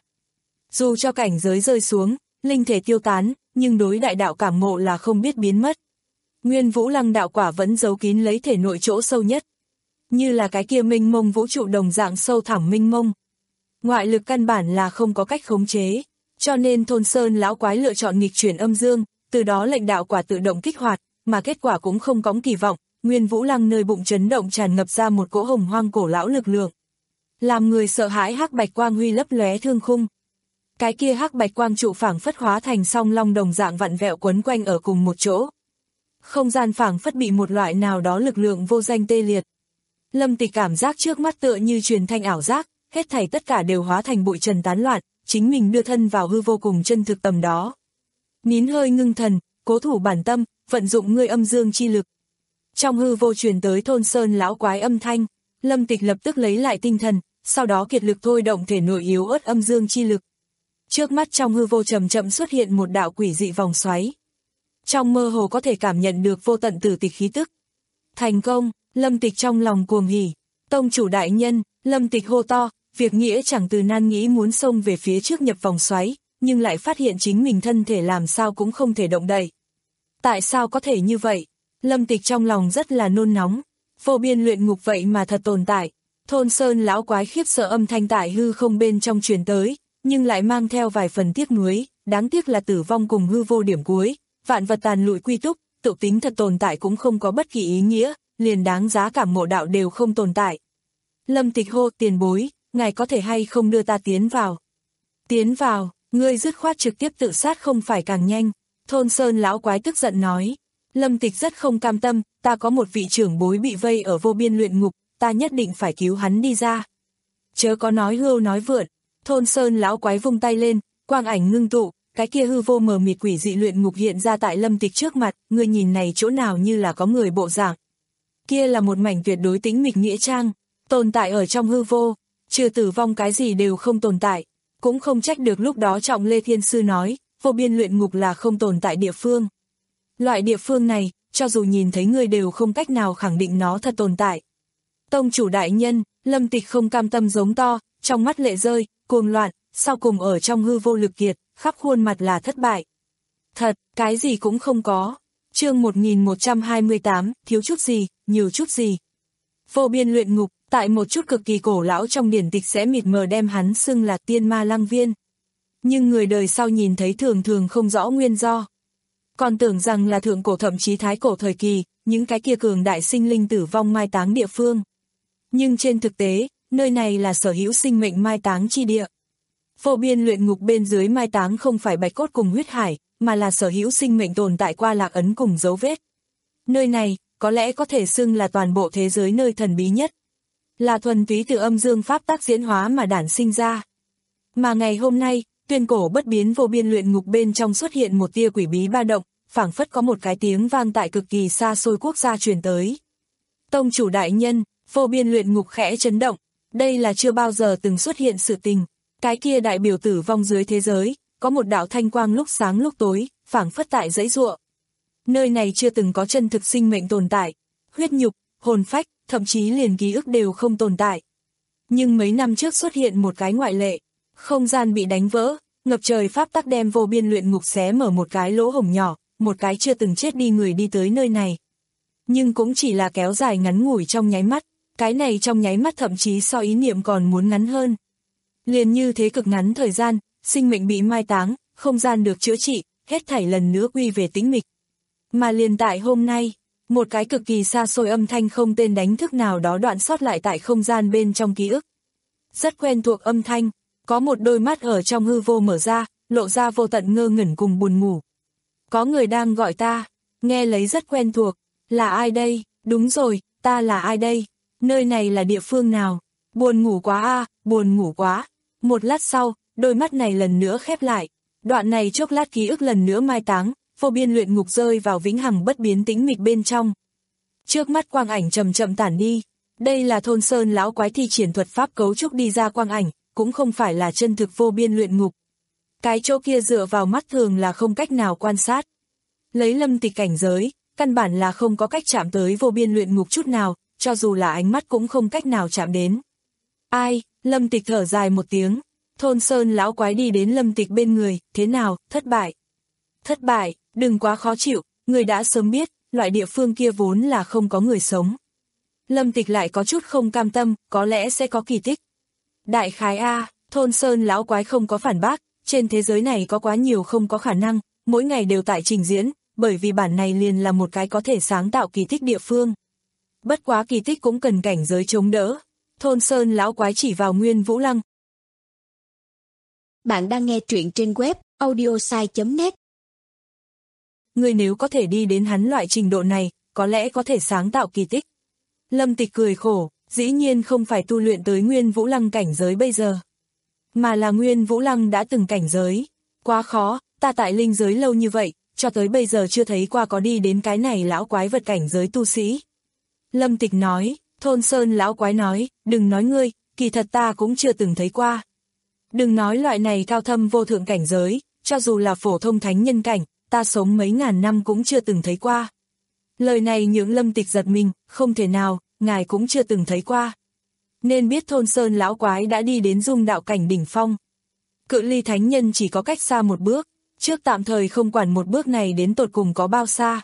Dù cho cảnh giới rơi xuống, linh thể tiêu tán, nhưng đối đại đạo cảm ngộ là không biết biến mất. Nguyên Vũ Lăng đạo quả vẫn giấu kín lấy thể nội chỗ sâu nhất, như là cái kia minh mông vũ trụ đồng dạng sâu thẳm minh mông. Ngoại lực căn bản là không có cách khống chế, cho nên Thôn Sơn lão quái lựa chọn nghịch chuyển âm dương, từ đó lệnh đạo quả tự động kích hoạt, mà kết quả cũng không cõng kỳ vọng, Nguyên Vũ Lăng nơi bụng chấn động tràn ngập ra một cỗ hồng hoang cổ lão lực lượng. Làm người sợ hãi hắc bạch quang huy lấp lóe thương khung. Cái kia hắc bạch quang trụ phảng phất hóa thành song long đồng dạng vặn vẹo quấn quanh ở cùng một chỗ. Không gian phảng phất bị một loại nào đó lực lượng vô danh tê liệt. Lâm Tịch cảm giác trước mắt tựa như truyền thanh ảo giác, hết thảy tất cả đều hóa thành bụi trần tán loạn, chính mình đưa thân vào hư vô cùng chân thực tầm đó. Nín hơi ngưng thần, cố thủ bản tâm, vận dụng ngươi âm dương chi lực. Trong hư vô truyền tới Thôn Sơn lão quái âm thanh, Lâm Tịch lập tức lấy lại tinh thần, sau đó kiệt lực thôi động thể nội yếu ớt âm dương chi lực. Trước mắt trong hư vô chậm chậm xuất hiện một đạo quỷ dị vòng xoáy. Trong mơ hồ có thể cảm nhận được vô tận tử tịch khí tức. Thành công, Lâm Tịch trong lòng cuồng hỉ. Tông chủ đại nhân, Lâm Tịch hô to, việc nghĩa chẳng từ nan nghĩ muốn xông về phía trước nhập vòng xoáy, nhưng lại phát hiện chính mình thân thể làm sao cũng không thể động đậy. Tại sao có thể như vậy? Lâm Tịch trong lòng rất là nôn nóng. Vô biên luyện ngục vậy mà thật tồn tại. Thôn Sơn lão quái khiếp sợ âm thanh tại hư không bên trong truyền tới, nhưng lại mang theo vài phần tiếc nuối, đáng tiếc là tử vong cùng hư vô điểm cuối, vạn vật tàn lụi quy túc, tự tính thật tồn tại cũng không có bất kỳ ý nghĩa, liền đáng giá cảm ngộ đạo đều không tồn tại. Lâm Tịch hô, tiền bối, ngài có thể hay không đưa ta tiến vào? Tiến vào, ngươi dứt khoát trực tiếp tự sát không phải càng nhanh. Thôn Sơn lão quái tức giận nói. Lâm Tịch rất không cam tâm, ta có một vị trưởng bối bị vây ở vô biên luyện ngục, ta nhất định phải cứu hắn đi ra. Chớ có nói hưu nói vượn. Thôn Sơn lão quái vung tay lên, quang ảnh ngưng tụ, cái kia hư vô mờ mịt quỷ dị luyện ngục hiện ra tại Lâm Tịch trước mặt, người nhìn này chỗ nào như là có người bộ dạng. Kia là một mảnh tuyệt đối tĩnh mịch nghĩa trang, tồn tại ở trong hư vô, trừ tử vong cái gì đều không tồn tại, cũng không trách được lúc đó Trọng Lê Thiên Sư nói, vô biên luyện ngục là không tồn tại địa phương. Loại địa phương này, cho dù nhìn thấy người đều không cách nào khẳng định nó thật tồn tại. Tông chủ đại nhân, Lâm Tịch không cam tâm giống to, trong mắt lệ rơi, cuồng loạn, sau cùng ở trong hư vô lực kiệt, khắp khuôn mặt là thất bại. Thật, cái gì cũng không có. Chương một nghìn một trăm hai mươi tám, thiếu chút gì, nhiều chút gì. Vô biên luyện ngục, tại một chút cực kỳ cổ lão trong điển tịch sẽ mịt mờ đem hắn xưng là tiên ma lăng viên. Nhưng người đời sau nhìn thấy thường thường không rõ nguyên do. Còn tưởng rằng là thượng cổ thậm chí thái cổ thời kỳ, những cái kia cường đại sinh linh tử vong mai táng địa phương. Nhưng trên thực tế, nơi này là sở hữu sinh mệnh mai táng chi địa. Vô biên luyện ngục bên dưới mai táng không phải bạch cốt cùng huyết hải, mà là sở hữu sinh mệnh tồn tại qua lạc ấn cùng dấu vết. Nơi này, có lẽ có thể xưng là toàn bộ thế giới nơi thần bí nhất. Là thuần túy từ âm dương pháp tác diễn hóa mà đản sinh ra. Mà ngày hôm nay, tuyên cổ bất biến vô biên luyện ngục bên trong xuất hiện một tia quỷ bí ba động, phảng phất có một cái tiếng vang tại cực kỳ xa xôi quốc gia truyền tới. Tông chủ đại nhân, vô biên luyện ngục khẽ chấn động, đây là chưa bao giờ từng xuất hiện sự tình. Cái kia đại biểu tử vong dưới thế giới, có một đạo thanh quang lúc sáng lúc tối, phảng phất tại dãy giụa. Nơi này chưa từng có chân thực sinh mệnh tồn tại, huyết nhục, hồn phách, thậm chí liền ký ức đều không tồn tại. Nhưng mấy năm trước xuất hiện một cái ngoại lệ, không gian bị đánh vỡ, ngập trời pháp tắc đem vô biên luyện ngục xé mở một cái lỗ hổng nhỏ, một cái chưa từng chết đi người đi tới nơi này. Nhưng cũng chỉ là kéo dài ngắn ngủi trong nháy mắt, cái này trong nháy mắt thậm chí so ý niệm còn muốn ngắn hơn. Liền như thế cực ngắn thời gian, sinh mệnh bị mai táng, không gian được chữa trị, hết thảy lần nữa quy về tĩnh mịch. Mà liền tại hôm nay, một cái cực kỳ xa xôi âm thanh không tên đánh thức nào đó đoạn sót lại tại không gian bên trong ký ức. Rất quen thuộc âm thanh, có một đôi mắt ở trong hư vô mở ra, lộ ra vô tận ngơ ngẩn cùng buồn ngủ. Có người đang gọi ta, nghe lấy rất quen thuộc, là ai đây? Đúng rồi, ta là ai đây? Nơi này là địa phương nào? Buồn ngủ quá a, buồn ngủ quá. Một lát sau, đôi mắt này lần nữa khép lại. Đoạn này chốc lát ký ức lần nữa mai táng, vô biên luyện ngục rơi vào vĩnh hằng bất biến tĩnh mịch bên trong. Trước mắt quang ảnh chậm chậm tản đi. Đây là Thôn Sơn lão quái thi triển thuật pháp cấu trúc đi ra quang ảnh, cũng không phải là chân thực vô biên luyện ngục. Cái chỗ kia dựa vào mắt thường là không cách nào quan sát. Lấy Lâm Tịch cảnh giới, căn bản là không có cách chạm tới vô biên luyện ngục chút nào, cho dù là ánh mắt cũng không cách nào chạm đến. Ai, Lâm Tịch thở dài một tiếng. Thôn Sơn lão quái đi đến Lâm Tịch bên người, thế nào, thất bại. Thất bại, đừng quá khó chịu, người đã sớm biết, loại địa phương kia vốn là không có người sống. Lâm Tịch lại có chút không cam tâm, có lẽ sẽ có kỳ tích. Đại khái A, Thôn Sơn lão quái không có phản bác, trên thế giới này có quá nhiều không có khả năng, mỗi ngày đều tại trình diễn, bởi vì bản này liền là một cái có thể sáng tạo kỳ tích địa phương. Bất quá kỳ tích cũng cần cảnh giới chống đỡ. Thôn Sơn lão quái chỉ vào Nguyên Vũ Lăng. Bạn đang nghe truyện trên web audiosai chấm net. Người nếu có thể đi đến hắn loại trình độ này, có lẽ có thể sáng tạo kỳ tích. Lâm Tịch cười khổ, dĩ nhiên không phải tu luyện tới Nguyên Vũ Lăng cảnh giới bây giờ, mà là Nguyên Vũ Lăng đã từng cảnh giới. Quá khó, ta tại linh giới lâu như vậy, cho tới bây giờ chưa thấy qua có đi đến cái này lão quái vật cảnh giới tu sĩ. Lâm Tịch nói. Thôn Sơn lão quái nói, đừng nói ngươi, kỳ thật ta cũng chưa từng thấy qua. Đừng nói loại này cao thâm vô thượng cảnh giới, cho dù là phổ thông thánh nhân cảnh, ta sống mấy ngàn năm cũng chưa từng thấy qua. Lời này nhượng Lâm Tịch giật mình, không thể nào, ngài cũng chưa từng thấy qua. Nên biết Thôn Sơn lão quái đã đi đến dung đạo cảnh đỉnh phong. Cự ly thánh nhân chỉ có cách xa một bước, trước tạm thời không quản một bước này đến tột cùng có bao xa.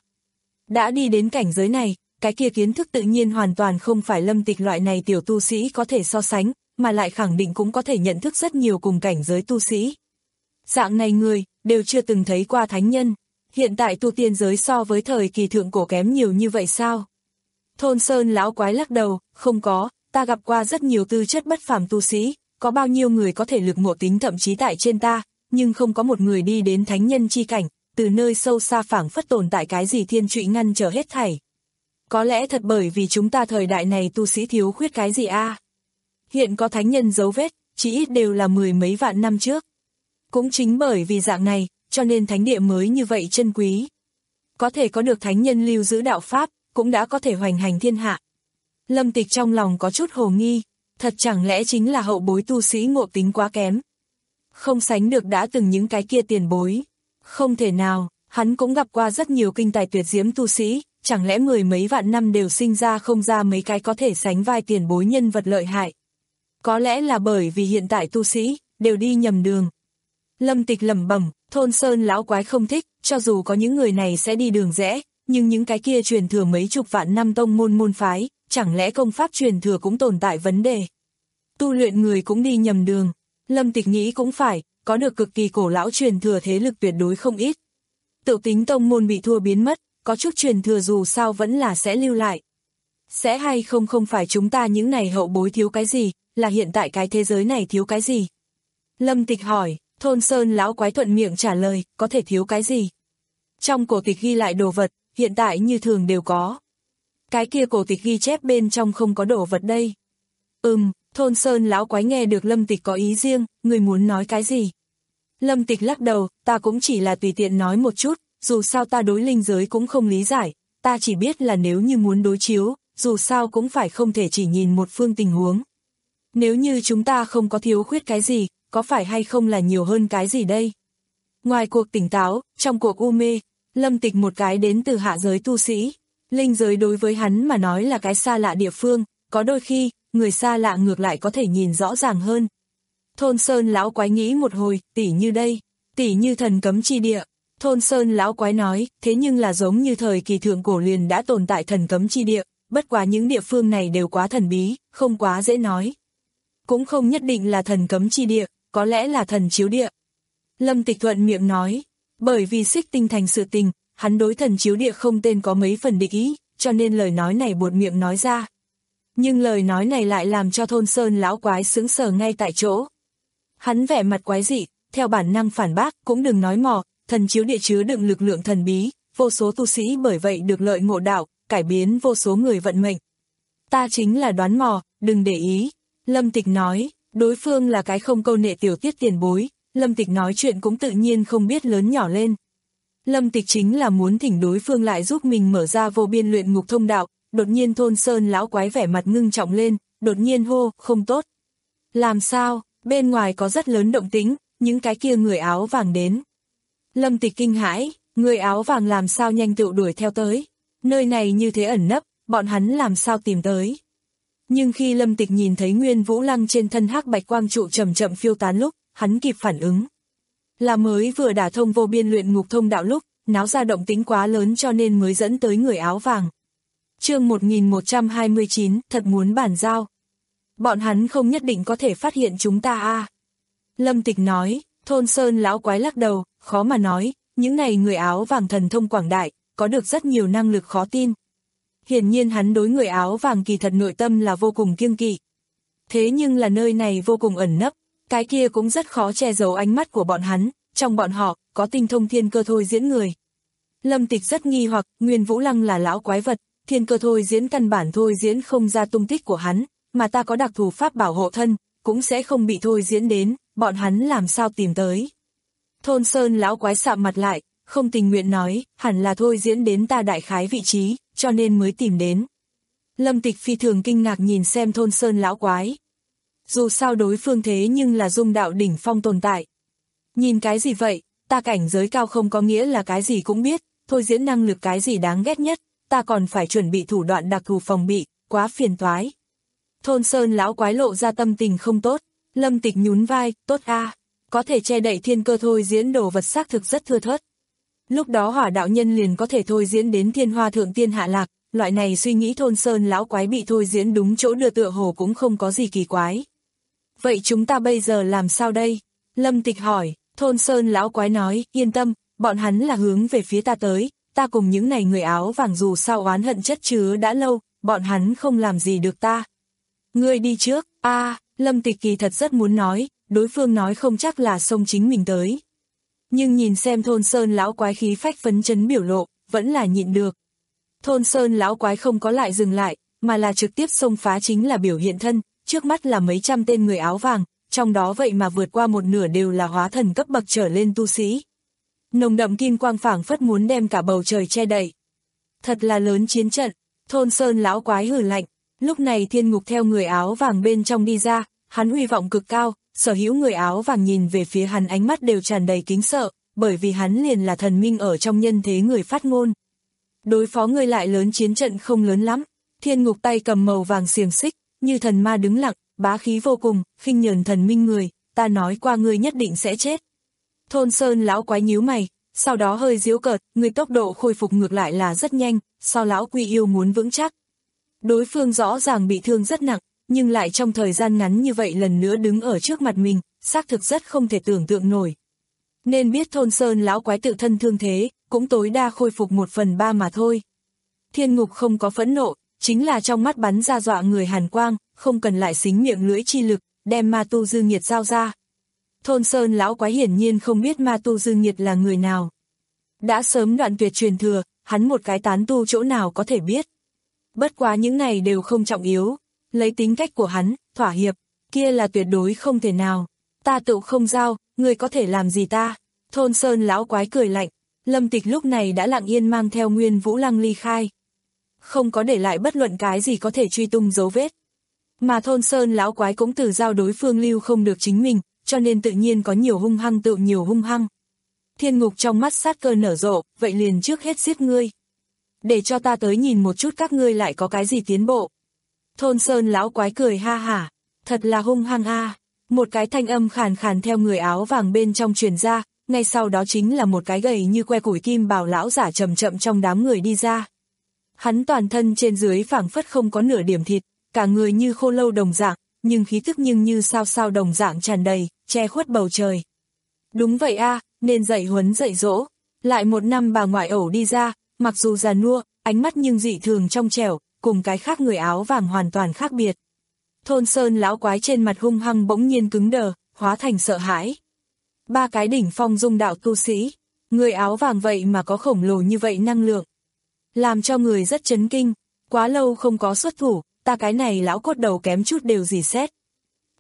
Đã đi đến cảnh giới này, cái kia kiến thức tự nhiên hoàn toàn không phải Lâm Tịch loại này tiểu tu sĩ có thể so sánh, mà lại khẳng định cũng có thể nhận thức rất nhiều cùng cảnh giới tu sĩ. Dạng này người, đều chưa từng thấy qua thánh nhân, hiện tại tu tiên giới so với thời kỳ thượng cổ kém nhiều như vậy sao? Thôn Sơn lão quái lắc đầu, không có, ta gặp qua rất nhiều tư chất bất phàm tu sĩ, có bao nhiêu người có thể lực ngộ tính thậm chí tại trên ta, nhưng không có một người đi đến thánh nhân chi cảnh, từ nơi sâu xa phảng phất tồn tại cái gì thiên trụy ngăn trở hết thảy. Có lẽ thật bởi vì chúng ta thời đại này tu sĩ thiếu khuyết cái gì a? Hiện có thánh nhân dấu vết, chỉ ít đều là mười mấy vạn năm trước. Cũng chính bởi vì dạng này, cho nên thánh địa mới như vậy chân quý. Có thể có được thánh nhân lưu giữ đạo pháp, cũng đã có thể hoành hành thiên hạ. Lâm Tịch trong lòng có chút hồ nghi, thật chẳng lẽ chính là hậu bối tu sĩ ngộ tính quá kém. Không sánh được đã từng những cái kia tiền bối. Không thể nào, hắn cũng gặp qua rất nhiều kinh tài tuyệt diễm tu sĩ. Chẳng lẽ mười mấy vạn năm đều sinh ra không ra mấy cái có thể sánh vai tiền bối nhân vật lợi hại. Có lẽ là bởi vì hiện tại tu sĩ, đều đi nhầm đường. Lâm Tịch lẩm bẩm, Thôn Sơn lão quái không thích, cho dù có những người này sẽ đi đường rẽ, nhưng những cái kia truyền thừa mấy chục vạn năm tông môn môn phái, chẳng lẽ công pháp truyền thừa cũng tồn tại vấn đề. Tu luyện người cũng đi nhầm đường. Lâm Tịch nghĩ cũng phải, có được cực kỳ cổ lão truyền thừa thế lực tuyệt đối không ít. Tự tính tông môn bị thua biến mất, có chút truyền thừa dù sao vẫn là sẽ lưu lại. Sẽ hay không không phải chúng ta những này hậu bối thiếu cái gì, là hiện tại cái thế giới này thiếu cái gì? Lâm Tịch hỏi, Thôn Sơn lão quái thuận miệng trả lời, có thể thiếu cái gì? Trong cổ tịch ghi lại đồ vật, hiện tại như thường đều có. Cái kia cổ tịch ghi chép bên trong không có đồ vật đây. Ừm, Thôn Sơn lão quái nghe được Lâm Tịch có ý riêng, người muốn nói cái gì? Lâm Tịch lắc đầu, ta cũng chỉ là tùy tiện nói một chút, dù sao ta đối linh giới cũng không lý giải, ta chỉ biết là nếu như muốn đối chiếu, dù sao cũng phải không thể chỉ nhìn một phương tình huống. Nếu như chúng ta không có thiếu khuyết cái gì, có phải hay không là nhiều hơn cái gì đây? Ngoài cuộc tỉnh táo, trong cuộc u mê, Lâm Tịch một cái đến từ hạ giới tu sĩ, linh giới đối với hắn mà nói là cái xa lạ địa phương, có đôi khi, người xa lạ ngược lại có thể nhìn rõ ràng hơn. Thôn Sơn lão quái nghĩ một hồi, tỉ như đây, tỉ như thần cấm chi địa. Thôn Sơn lão quái nói, thế nhưng là giống như thời kỳ thượng cổ liền đã tồn tại thần cấm chi địa, bất quá những địa phương này đều quá thần bí, không quá dễ nói. Cũng không nhất định là thần cấm chi địa, có lẽ là thần chiếu địa. Lâm Tịch thuận miệng nói, bởi vì Xích Tinh thành sự tình, hắn đối thần chiếu địa không tên có mấy phần địch ý, cho nên lời nói này buột miệng nói ra. Nhưng lời nói này lại làm cho Thôn Sơn lão quái sững sờ ngay tại chỗ. Hắn vẻ mặt quái dị, theo bản năng phản bác, cũng đừng nói mò, thần chiếu địa chứa đựng lực lượng thần bí, vô số tu sĩ bởi vậy được lợi ngộ đạo, cải biến vô số người vận mệnh. Ta chính là đoán mò, đừng để ý. Lâm Tịch nói, Đối phương là cái không câu nệ tiểu tiết tiền bối, Lâm Tịch nói chuyện cũng tự nhiên không biết lớn nhỏ lên. Lâm Tịch chính là muốn thỉnh đối phương lại giúp mình mở ra vô biên luyện ngục thông đạo, đột nhiên Thôn Sơn lão quái vẻ mặt ngưng trọng lên, đột nhiên hô, không tốt. Làm sao, bên ngoài có rất lớn động tĩnh, những cái kia người áo vàng đến. Lâm Tịch kinh hãi, người áo vàng làm sao nhanh tựu đuổi theo tới. Nơi này như thế ẩn nấp, bọn hắn làm sao tìm tới. Nhưng khi Lâm Tịch nhìn thấy Nguyên Vũ Lăng trên thân hắc bạch quang trụ chậm chậm phiêu tán lúc, hắn kịp phản ứng. Là mới vừa đả thông vô biên luyện ngục thông đạo lúc, náo ra động tĩnh quá lớn cho nên mới dẫn tới người áo vàng. Chương một nghìn một trăm hai mươi chín, thật muốn bàn giao. Bọn hắn không nhất định có thể phát hiện chúng ta a. À. Lâm Tịch nói, Thôn Sơn lão quái lắc đầu, khó mà nói, những này người áo vàng thần thông quảng đại, có được rất nhiều năng lực khó tin. Hiển nhiên hắn đối người áo vàng kỳ thật nội tâm là vô cùng kiêng kỵ. Thế nhưng là nơi này vô cùng ẩn nấp, cái kia cũng rất khó che giấu ánh mắt của bọn hắn, trong bọn họ, có tinh thông thiên cơ thôi diễn người. Lâm Tịch rất nghi hoặc, Nguyên Vũ Lăng là lão quái vật, thiên cơ thôi diễn căn bản thôi diễn không ra tung tích của hắn, mà ta có đặc thù pháp bảo hộ thân, cũng sẽ không bị thôi diễn đến, bọn hắn làm sao tìm tới. Thôn Sơn lão quái sạm mặt lại, không tình nguyện nói, hẳn là thôi diễn đến ta đại khái vị trí, cho nên mới tìm đến. Lâm Tịch phi thường kinh ngạc nhìn xem Thôn Sơn lão quái. Dù sao đối phương thế nhưng là dung đạo đỉnh phong tồn tại. Nhìn cái gì vậy, ta cảnh giới cao không có nghĩa là cái gì cũng biết, thôi diễn năng lực cái gì đáng ghét nhất, ta còn phải chuẩn bị thủ đoạn đặc thù phòng bị, quá phiền toái. Thôn Sơn lão quái lộ ra tâm tình không tốt, Lâm Tịch nhún vai, tốt a, có thể che đậy thiên cơ thôi diễn đồ vật xác thực rất thưa thớt. Lúc đó Hỏa đạo nhân liền có thể thôi diễn đến thiên hoa thượng tiên hạ lạc, loại này suy nghĩ Thôn Sơn lão quái bị thôi diễn đúng chỗ đưa tựa hồ cũng không có gì kỳ quái. Vậy chúng ta bây giờ làm sao đây? Lâm Tịch hỏi, Thôn Sơn lão quái nói, yên tâm, bọn hắn là hướng về phía ta tới, ta cùng những này người áo vàng dù sao oán hận chất chứa đã lâu, bọn hắn không làm gì được ta. Ngươi đi trước, a à, Lâm Tịch kỳ thật rất muốn nói, đối phương nói không chắc là xông chính mình tới. Nhưng nhìn xem Thôn Sơn lão quái khí phách phấn chấn biểu lộ, vẫn là nhịn được. Thôn Sơn lão quái không có lại dừng lại, mà là trực tiếp xông phá chính là biểu hiện thân, trước mắt là mấy trăm tên người áo vàng, trong đó vậy mà vượt qua một nửa đều là hóa thần cấp bậc trở lên tu sĩ. Nồng đậm kim quang phảng phất muốn đem cả bầu trời che đậy. Thật là lớn chiến trận, Thôn Sơn lão quái hừ lạnh, lúc này Thiên Ngục theo người áo vàng bên trong đi ra, hắn uy vọng cực cao, sở hữu người áo vàng nhìn về phía hắn ánh mắt đều tràn đầy kính sợ, bởi vì hắn liền là thần minh ở trong nhân thế người phát ngôn. Đối phó người lại lớn chiến trận không lớn lắm, Thiên Ngục tay cầm màu vàng xiềng xích, như thần ma đứng lặng, bá khí vô cùng, khinh nhờn thần minh người, ta nói qua ngươi nhất định sẽ chết. Thôn Sơn lão quái nhíu mày, sau đó hơi giễu cợt, người tốc độ khôi phục ngược lại là rất nhanh, sao lão quy yêu muốn vững chắc. Đối phương rõ ràng bị thương rất nặng, nhưng lại trong thời gian ngắn như vậy lần nữa đứng ở trước mặt mình, xác thực rất không thể tưởng tượng nổi. Nên biết Thôn Sơn lão quái tự thân thương thế, cũng tối đa khôi phục một phần ba mà thôi. Thiên Ngục không có phẫn nộ, chính là trong mắt bắn ra dọa người hàn quang, không cần lại xính miệng lưỡi chi lực, đem Ma Tu Dư Nghiệt giao ra. Thôn Sơn lão quái hiển nhiên không biết Ma Tu Dư Nghiệt là người nào. Đã sớm đoạn tuyệt truyền thừa, hắn một cái tán tu chỗ nào có thể biết. Bất quá những này đều không trọng yếu, lấy tính cách của hắn, thỏa hiệp, kia là tuyệt đối không thể nào. Ta tự không giao, người có thể làm gì ta? Thôn Sơn lão quái cười lạnh, Lâm Tịch lúc này đã lặng yên mang theo Nguyên Vũ Lăng ly khai. Không có để lại bất luận cái gì có thể truy tung dấu vết. Mà Thôn Sơn lão quái cũng từ giao đối phương lưu không được chính mình, cho nên tự nhiên có nhiều hung hăng tự nhiều hung hăng. Thiên Ngục trong mắt sát cơ nở rộ, vậy liền trước hết giết ngươi. Để cho ta tới nhìn một chút các ngươi lại có cái gì tiến bộ. Thôn Sơn lão quái cười ha hả, thật là hung hăng a. Một cái thanh âm khàn khàn theo người áo vàng bên trong truyền ra, ngay sau đó chính là một cái gầy như que củi kim bào lão giả chậm chậm trong đám người đi ra. Hắn toàn thân trên dưới phảng phất không có nửa điểm thịt, cả người như khô lâu đồng dạng, nhưng khí tức nhưng như sao sao đồng dạng tràn đầy, che khuất bầu trời. Đúng vậy a, nên dạy huấn dạy dỗ. Lại một năm bà ngoại ẩu đi ra, mặc dù già nua, ánh mắt nhưng dị thường trong trẻo, cùng cái khác người áo vàng hoàn toàn khác biệt. Thôn Sơn lão quái trên mặt hung hăng bỗng nhiên cứng đờ, hóa thành sợ hãi. Ba cái đỉnh phong dung đạo tu sĩ, người áo vàng vậy mà có khổng lồ như vậy năng lượng. Làm cho người rất chấn kinh, quá lâu không có xuất thủ, ta cái này lão cốt đầu kém chút đều dì xét.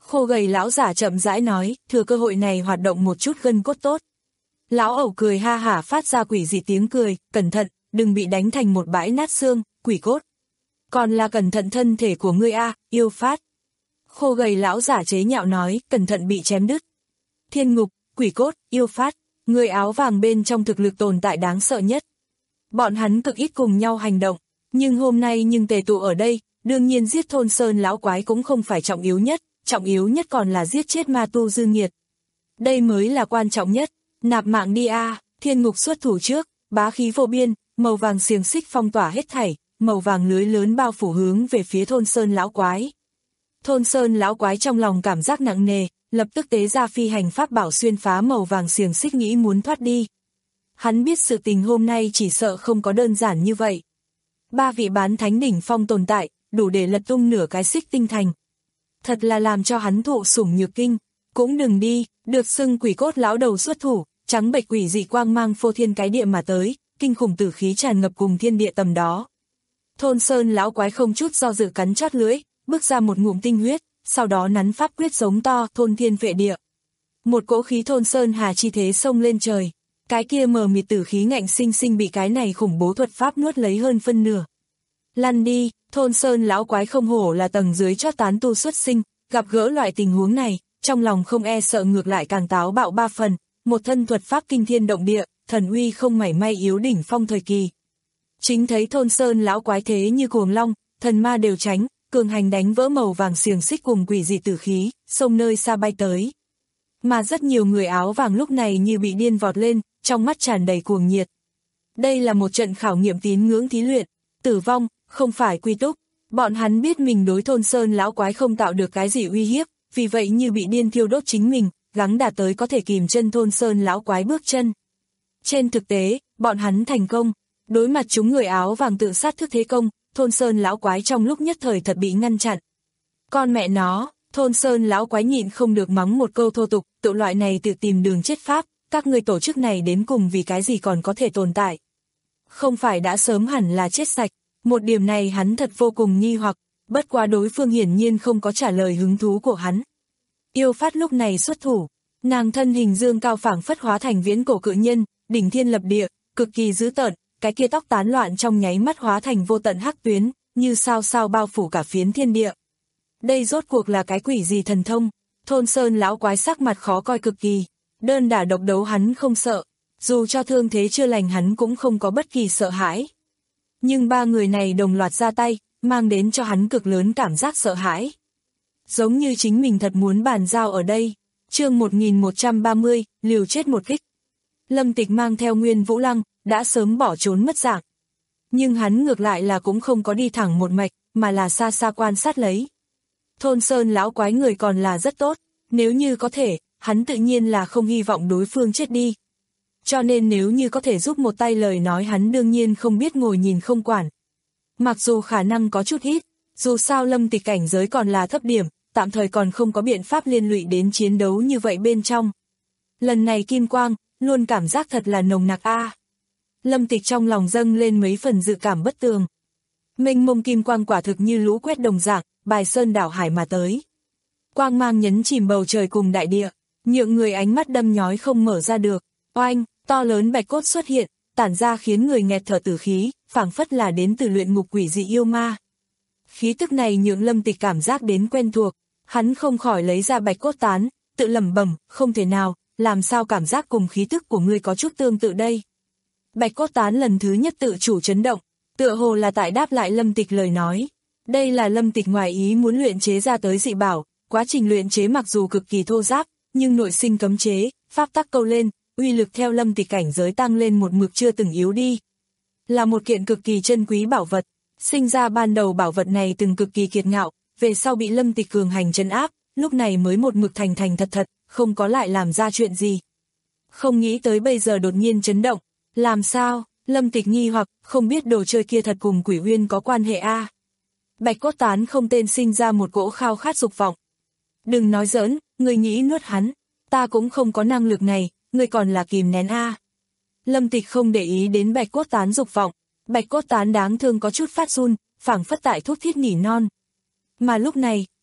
Khô gầy lão giả chậm rãi nói, thừa cơ hội này hoạt động một chút gân cốt tốt. Lão ẩu cười ha hả phát ra quỷ dị tiếng cười, cẩn thận, đừng bị đánh thành một bãi nát xương, quỷ cốt. Còn là cẩn thận thân thể của ngươi a, yêu phát. Khô gầy lão giả chế nhạo nói, cẩn thận bị chém đứt. Thiên ngục, quỷ cốt, yêu phát, người áo vàng bên trong thực lực tồn tại đáng sợ nhất. Bọn hắn cực ít cùng nhau hành động, nhưng hôm nay nhưng tề tụ ở đây, đương nhiên giết thôn sơn lão quái cũng không phải trọng yếu nhất, trọng yếu nhất còn là giết chết ma tu dư nghiệt. Đây mới là quan trọng nhất, nạp mạng đi a, thiên ngục xuất thủ trước, bá khí vô biên, màu vàng xiềng xích phong tỏa hết thảy, màu vàng lưới lớn bao phủ hướng về phía thôn sơn lão quái. Thôn sơn lão quái trong lòng cảm giác nặng nề, lập tức tế ra phi hành pháp bảo xuyên phá màu vàng xiềng xích nghĩ muốn thoát đi. Hắn biết sự tình hôm nay chỉ sợ không có đơn giản như vậy. Ba vị bán thánh đỉnh phong tồn tại, đủ để lật tung nửa cái xích tinh thành. Thật là làm cho hắn thụ sủng nhược kinh, cũng đừng đi, được xưng quỷ cốt lão đầu xuất thủ, trắng bệch quỷ dị quang mang phô thiên cái địa mà tới, kinh khủng tử khí tràn ngập cùng thiên địa tầm đó. Thôn sơn lão quái không chút do dự cắn chót lưỡi, bước ra một ngụm tinh huyết, sau đó nắn pháp quyết giống to thôn thiên vệ địa. Một cỗ khí thôn sơn hà chi thế xông lên trời, cái kia mờ mịt tử khí ngạnh sinh sinh bị cái này khủng bố thuật pháp nuốt lấy hơn phân nửa. Lăn đi, thôn sơn lão quái không hổ là tầng dưới chót tán tu xuất sinh, gặp gỡ loại tình huống này, trong lòng không e sợ ngược lại càng táo bạo ba phần, một thân thuật pháp kinh thiên động địa, thần uy không mảy may yếu đỉnh phong thời kỳ. Chính thấy thôn sơn lão quái thế như cuồng long, thần ma đều tránh, cường hành đánh vỡ màu vàng xiềng xích cùng quỷ dị tử khí, sông nơi xa bay tới. Mà rất nhiều người áo vàng lúc này như bị điên vọt lên, trong mắt tràn đầy cuồng nhiệt. Đây là một trận khảo nghiệm tín ngưỡng thí luyện, tử vong, không phải quy túc. Bọn hắn biết mình đối thôn sơn lão quái không tạo được cái gì uy hiếp, vì vậy như bị điên thiêu đốt chính mình, gắng đạt tới có thể kìm chân thôn sơn lão quái bước chân. Trên thực tế, bọn hắn thành công, đối mặt chúng người áo vàng tự sát thức thế công, thôn sơn lão quái trong lúc nhất thời thật bị ngăn chặn. Con mẹ nó, thôn sơn lão quái nhịn không được mắng một câu thô tục, tự loại này tự tìm đường chết pháp, các người tổ chức này đến cùng vì cái gì còn có thể tồn tại. Không phải đã sớm hẳn là chết sạch, một điểm này hắn thật vô cùng nghi hoặc, bất quá đối phương hiển nhiên không có trả lời hứng thú của hắn. Yêu phát lúc này xuất thủ, nàng thân hình dương cao phảng phất hóa thành viễn cổ cự nhân, đỉnh thiên lập địa, cực kỳ dữ tợn, cái kia tóc tán loạn trong nháy mắt hóa thành vô tận hắc tuyến, như sao sao bao phủ cả phiến thiên địa. Đây rốt cuộc là cái quỷ gì thần thông, thôn sơn lão quái sắc mặt khó coi cực kỳ, đơn đả độc đấu hắn không sợ, dù cho thương thế chưa lành hắn cũng không có bất kỳ sợ hãi. Nhưng ba người này đồng loạt ra tay, mang đến cho hắn cực lớn cảm giác sợ hãi. Giống như chính mình thật muốn bàn giao ở đây. Chương một nghìn một trăm ba mươi, liều chết một kích. Lâm Tịch mang theo Nguyên Vũ Lăng, đã sớm bỏ trốn mất dạng. Nhưng hắn ngược lại là cũng không có đi thẳng một mạch, mà là xa xa quan sát lấy. Thôn sơn lão quái người còn là rất tốt, nếu như có thể, hắn tự nhiên là không hy vọng đối phương chết đi. Cho nên nếu như có thể giúp một tay lời nói hắn đương nhiên không biết ngồi nhìn không quản. Mặc dù khả năng có chút ít, dù sao Lâm Tịch cảnh giới còn là thấp điểm, tạm thời còn không có biện pháp liên lụy đến chiến đấu như vậy bên trong. Lần này kim quang, luôn cảm giác thật là nồng nặc a. À. Lâm Tịch trong lòng dâng lên mấy phần dự cảm bất tường. Mênh mông kim quang quả thực như lũ quét đồng dạng, bài sơn đảo hải mà tới. Quang mang nhấn chìm bầu trời cùng đại địa, nhượng người ánh mắt đâm nhói không mở ra được. Oanh, to lớn bạch cốt xuất hiện, tản ra khiến người nghẹt thở tử khí, phảng phất là đến từ luyện ngục quỷ dị yêu ma. Khí tức này nhượng Lâm Tịch cảm giác đến quen thuộc, hắn không khỏi lấy ra bạch cốt tán, tự lẩm bẩm, không thể nào, làm sao cảm giác cùng khí tức của ngươi có chút tương tự đây. Bạch cốt tán lần thứ nhất tự chủ chấn động, tựa hồ là tại đáp lại Lâm Tịch lời nói. Đây là Lâm Tịch ngoài ý muốn luyện chế ra tới dị bảo, quá trình luyện chế mặc dù cực kỳ thô ráp, nhưng nội sinh cấm chế, pháp tắc câu lên, uy lực theo Lâm Tịch cảnh giới tăng lên một mực chưa từng yếu đi. Là một kiện cực kỳ chân quý bảo vật, sinh ra ban đầu bảo vật này từng cực kỳ kiệt ngạo, về sau bị Lâm Tịch cường hành trấn áp, lúc này mới một mực thành thành thật thật, không có lại làm ra chuyện gì. Không nghĩ tới bây giờ đột nhiên chấn động, làm sao, Lâm Tịch nghi hoặc, không biết đồ chơi kia thật cùng Quỷ Uyên có quan hệ a. À. Bạch cốt tán không tên sinh ra một cỗ khao khát dục vọng. Đừng nói giỡn, người nghĩ nuốt hắn, ta cũng không có năng lực này, người còn là kìm nén a. À. Lâm Tịch không để ý đến bạch cốt tán dục vọng, bạch cốt tán đáng thương có chút phát run, phảng phất tại thuốc thiết nỉ non. Mà lúc này,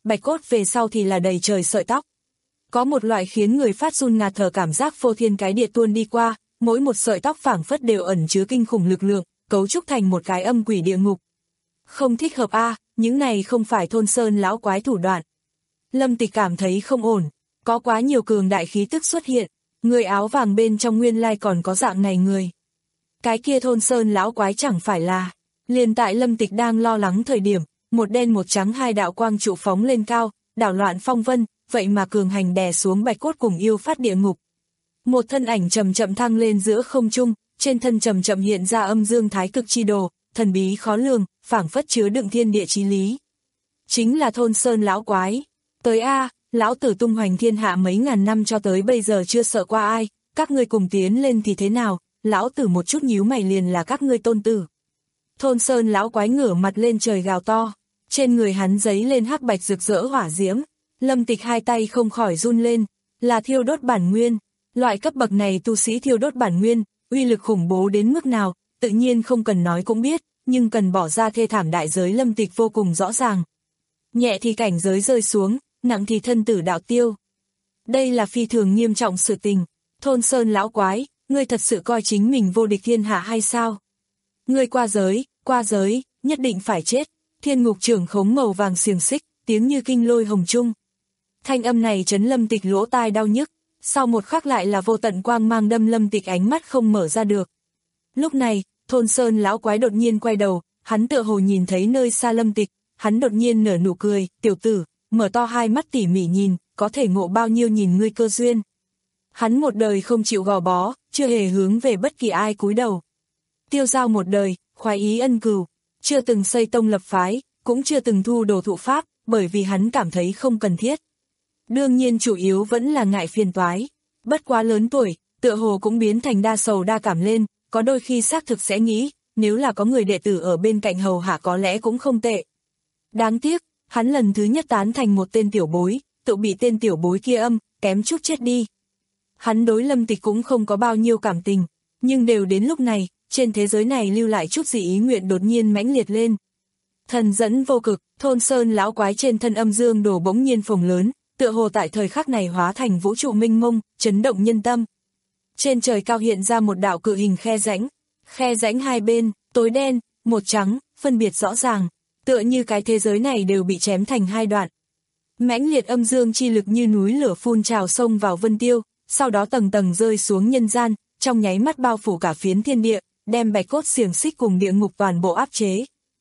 bạch cốt về sau thì là đầy trời sợi tóc. Có một loại khiến người phát run ngạt thở cảm giác phô thiên cái địa tuôn đi qua, mỗi một sợi tóc phảng phất đều ẩn chứa kinh khủng lực lượng, cấu trúc thành một cái âm quỷ địa ngục. Không thích hợp a, à, những này không phải Thôn Sơn lão quái thủ đoạn. Lâm Tịch cảm thấy không ổn, có quá nhiều cường đại khí tức xuất hiện, người áo vàng bên trong nguyên lai còn có dạng này người. Cái kia Thôn Sơn lão quái chẳng phải là, liền tại Lâm Tịch đang lo lắng thời điểm, một đen một trắng hai đạo quang trụ phóng lên cao, đảo loạn phong vân, vậy mà cường hành đè xuống bạch cốt cùng yêu phát địa ngục. Một thân ảnh chậm chậm thăng lên giữa không trung, trên thân chậm chậm hiện ra âm dương thái cực chi đồ, thần bí khó lường, phảng phất chứa đựng thiên địa chí lý. Chính là Thôn Sơn lão quái. Tới a, lão tử tung hoành thiên hạ mấy ngàn năm cho tới bây giờ chưa sợ qua ai, các ngươi cùng tiến lên thì thế nào, lão tử một chút nhíu mày liền là các ngươi tôn tử. Thôn Sơn lão quái ngửa mặt lên trời gào to, trên người hắn giấy lên hắc bạch rực rỡ hỏa diễm, Lâm Tịch hai tay không khỏi run lên, là thiêu đốt bản nguyên, loại cấp bậc này tu sĩ thiêu đốt bản nguyên, uy lực khủng bố đến mức nào, tự nhiên không cần nói cũng biết, nhưng cần bỏ ra thê thảm đại giới Lâm Tịch vô cùng rõ ràng. Nhẹ thì cảnh giới rơi xuống, nặng thì thân tử đạo tiêu. Đây là phi thường nghiêm trọng sự tình, Thôn Sơn lão quái, ngươi thật sự coi chính mình vô địch thiên hạ hay sao? Ngươi qua giới, qua giới, nhất định phải chết. Thiên ngục trưởng khống màu vàng xiềng xích, tiếng như kinh lôi hồng trung. Thanh âm này chấn Lâm Tịch lỗ tai đau nhức, sau một khắc lại là vô tận quang mang đâm Lâm Tịch ánh mắt không mở ra được. Lúc này, Thôn Sơn lão quái đột nhiên quay đầu, hắn tựa hồ nhìn thấy nơi xa Lâm Tịch, hắn đột nhiên nở nụ cười, tiểu tử, mở to hai mắt tỉ mỉ nhìn, có thể ngộ bao nhiêu nhìn ngươi cơ duyên. Hắn một đời không chịu gò bó, chưa hề hướng về bất kỳ ai cúi đầu. Tiêu giao một đời, khoái ý ân cừu, chưa từng xây tông lập phái, cũng chưa từng thu đồ thụ pháp, bởi vì hắn cảm thấy không cần thiết. Đương nhiên chủ yếu vẫn là ngại phiền toái, bất quá lớn tuổi, tựa hồ cũng biến thành đa sầu đa cảm lên, có đôi khi xác thực sẽ nghĩ, nếu là có người đệ tử ở bên cạnh hầu hạ có lẽ cũng không tệ. Đáng tiếc, hắn lần thứ nhất tán thành một tên tiểu bối, tự bị tên tiểu bối kia âm, kém chút chết đi. Hắn đối Lâm Tịch cũng không có bao nhiêu cảm tình, nhưng đều đến lúc này, trên thế giới này lưu lại chút gì ý nguyện đột nhiên mãnh liệt lên. Thần dẫn vô cực, Thôn Sơn lão quái trên thân âm dương đổ bỗng nhiên phồng lớn, tựa hồ tại thời khắc này hóa thành vũ trụ mênh mông, chấn động nhân tâm. Trên trời cao hiện ra một đạo cự hình khe rãnh, khe rãnh hai bên, tối đen, một trắng, phân biệt rõ ràng, tựa như cái thế giới này đều bị chém thành hai đoạn. Mãnh liệt âm dương chi lực như núi lửa phun trào sông vào vân tiêu, sau đó tầng tầng rơi xuống nhân gian, trong nháy mắt bao phủ cả phiến thiên địa, đem bạch cốt xiềng xích cùng địa ngục toàn bộ áp chế.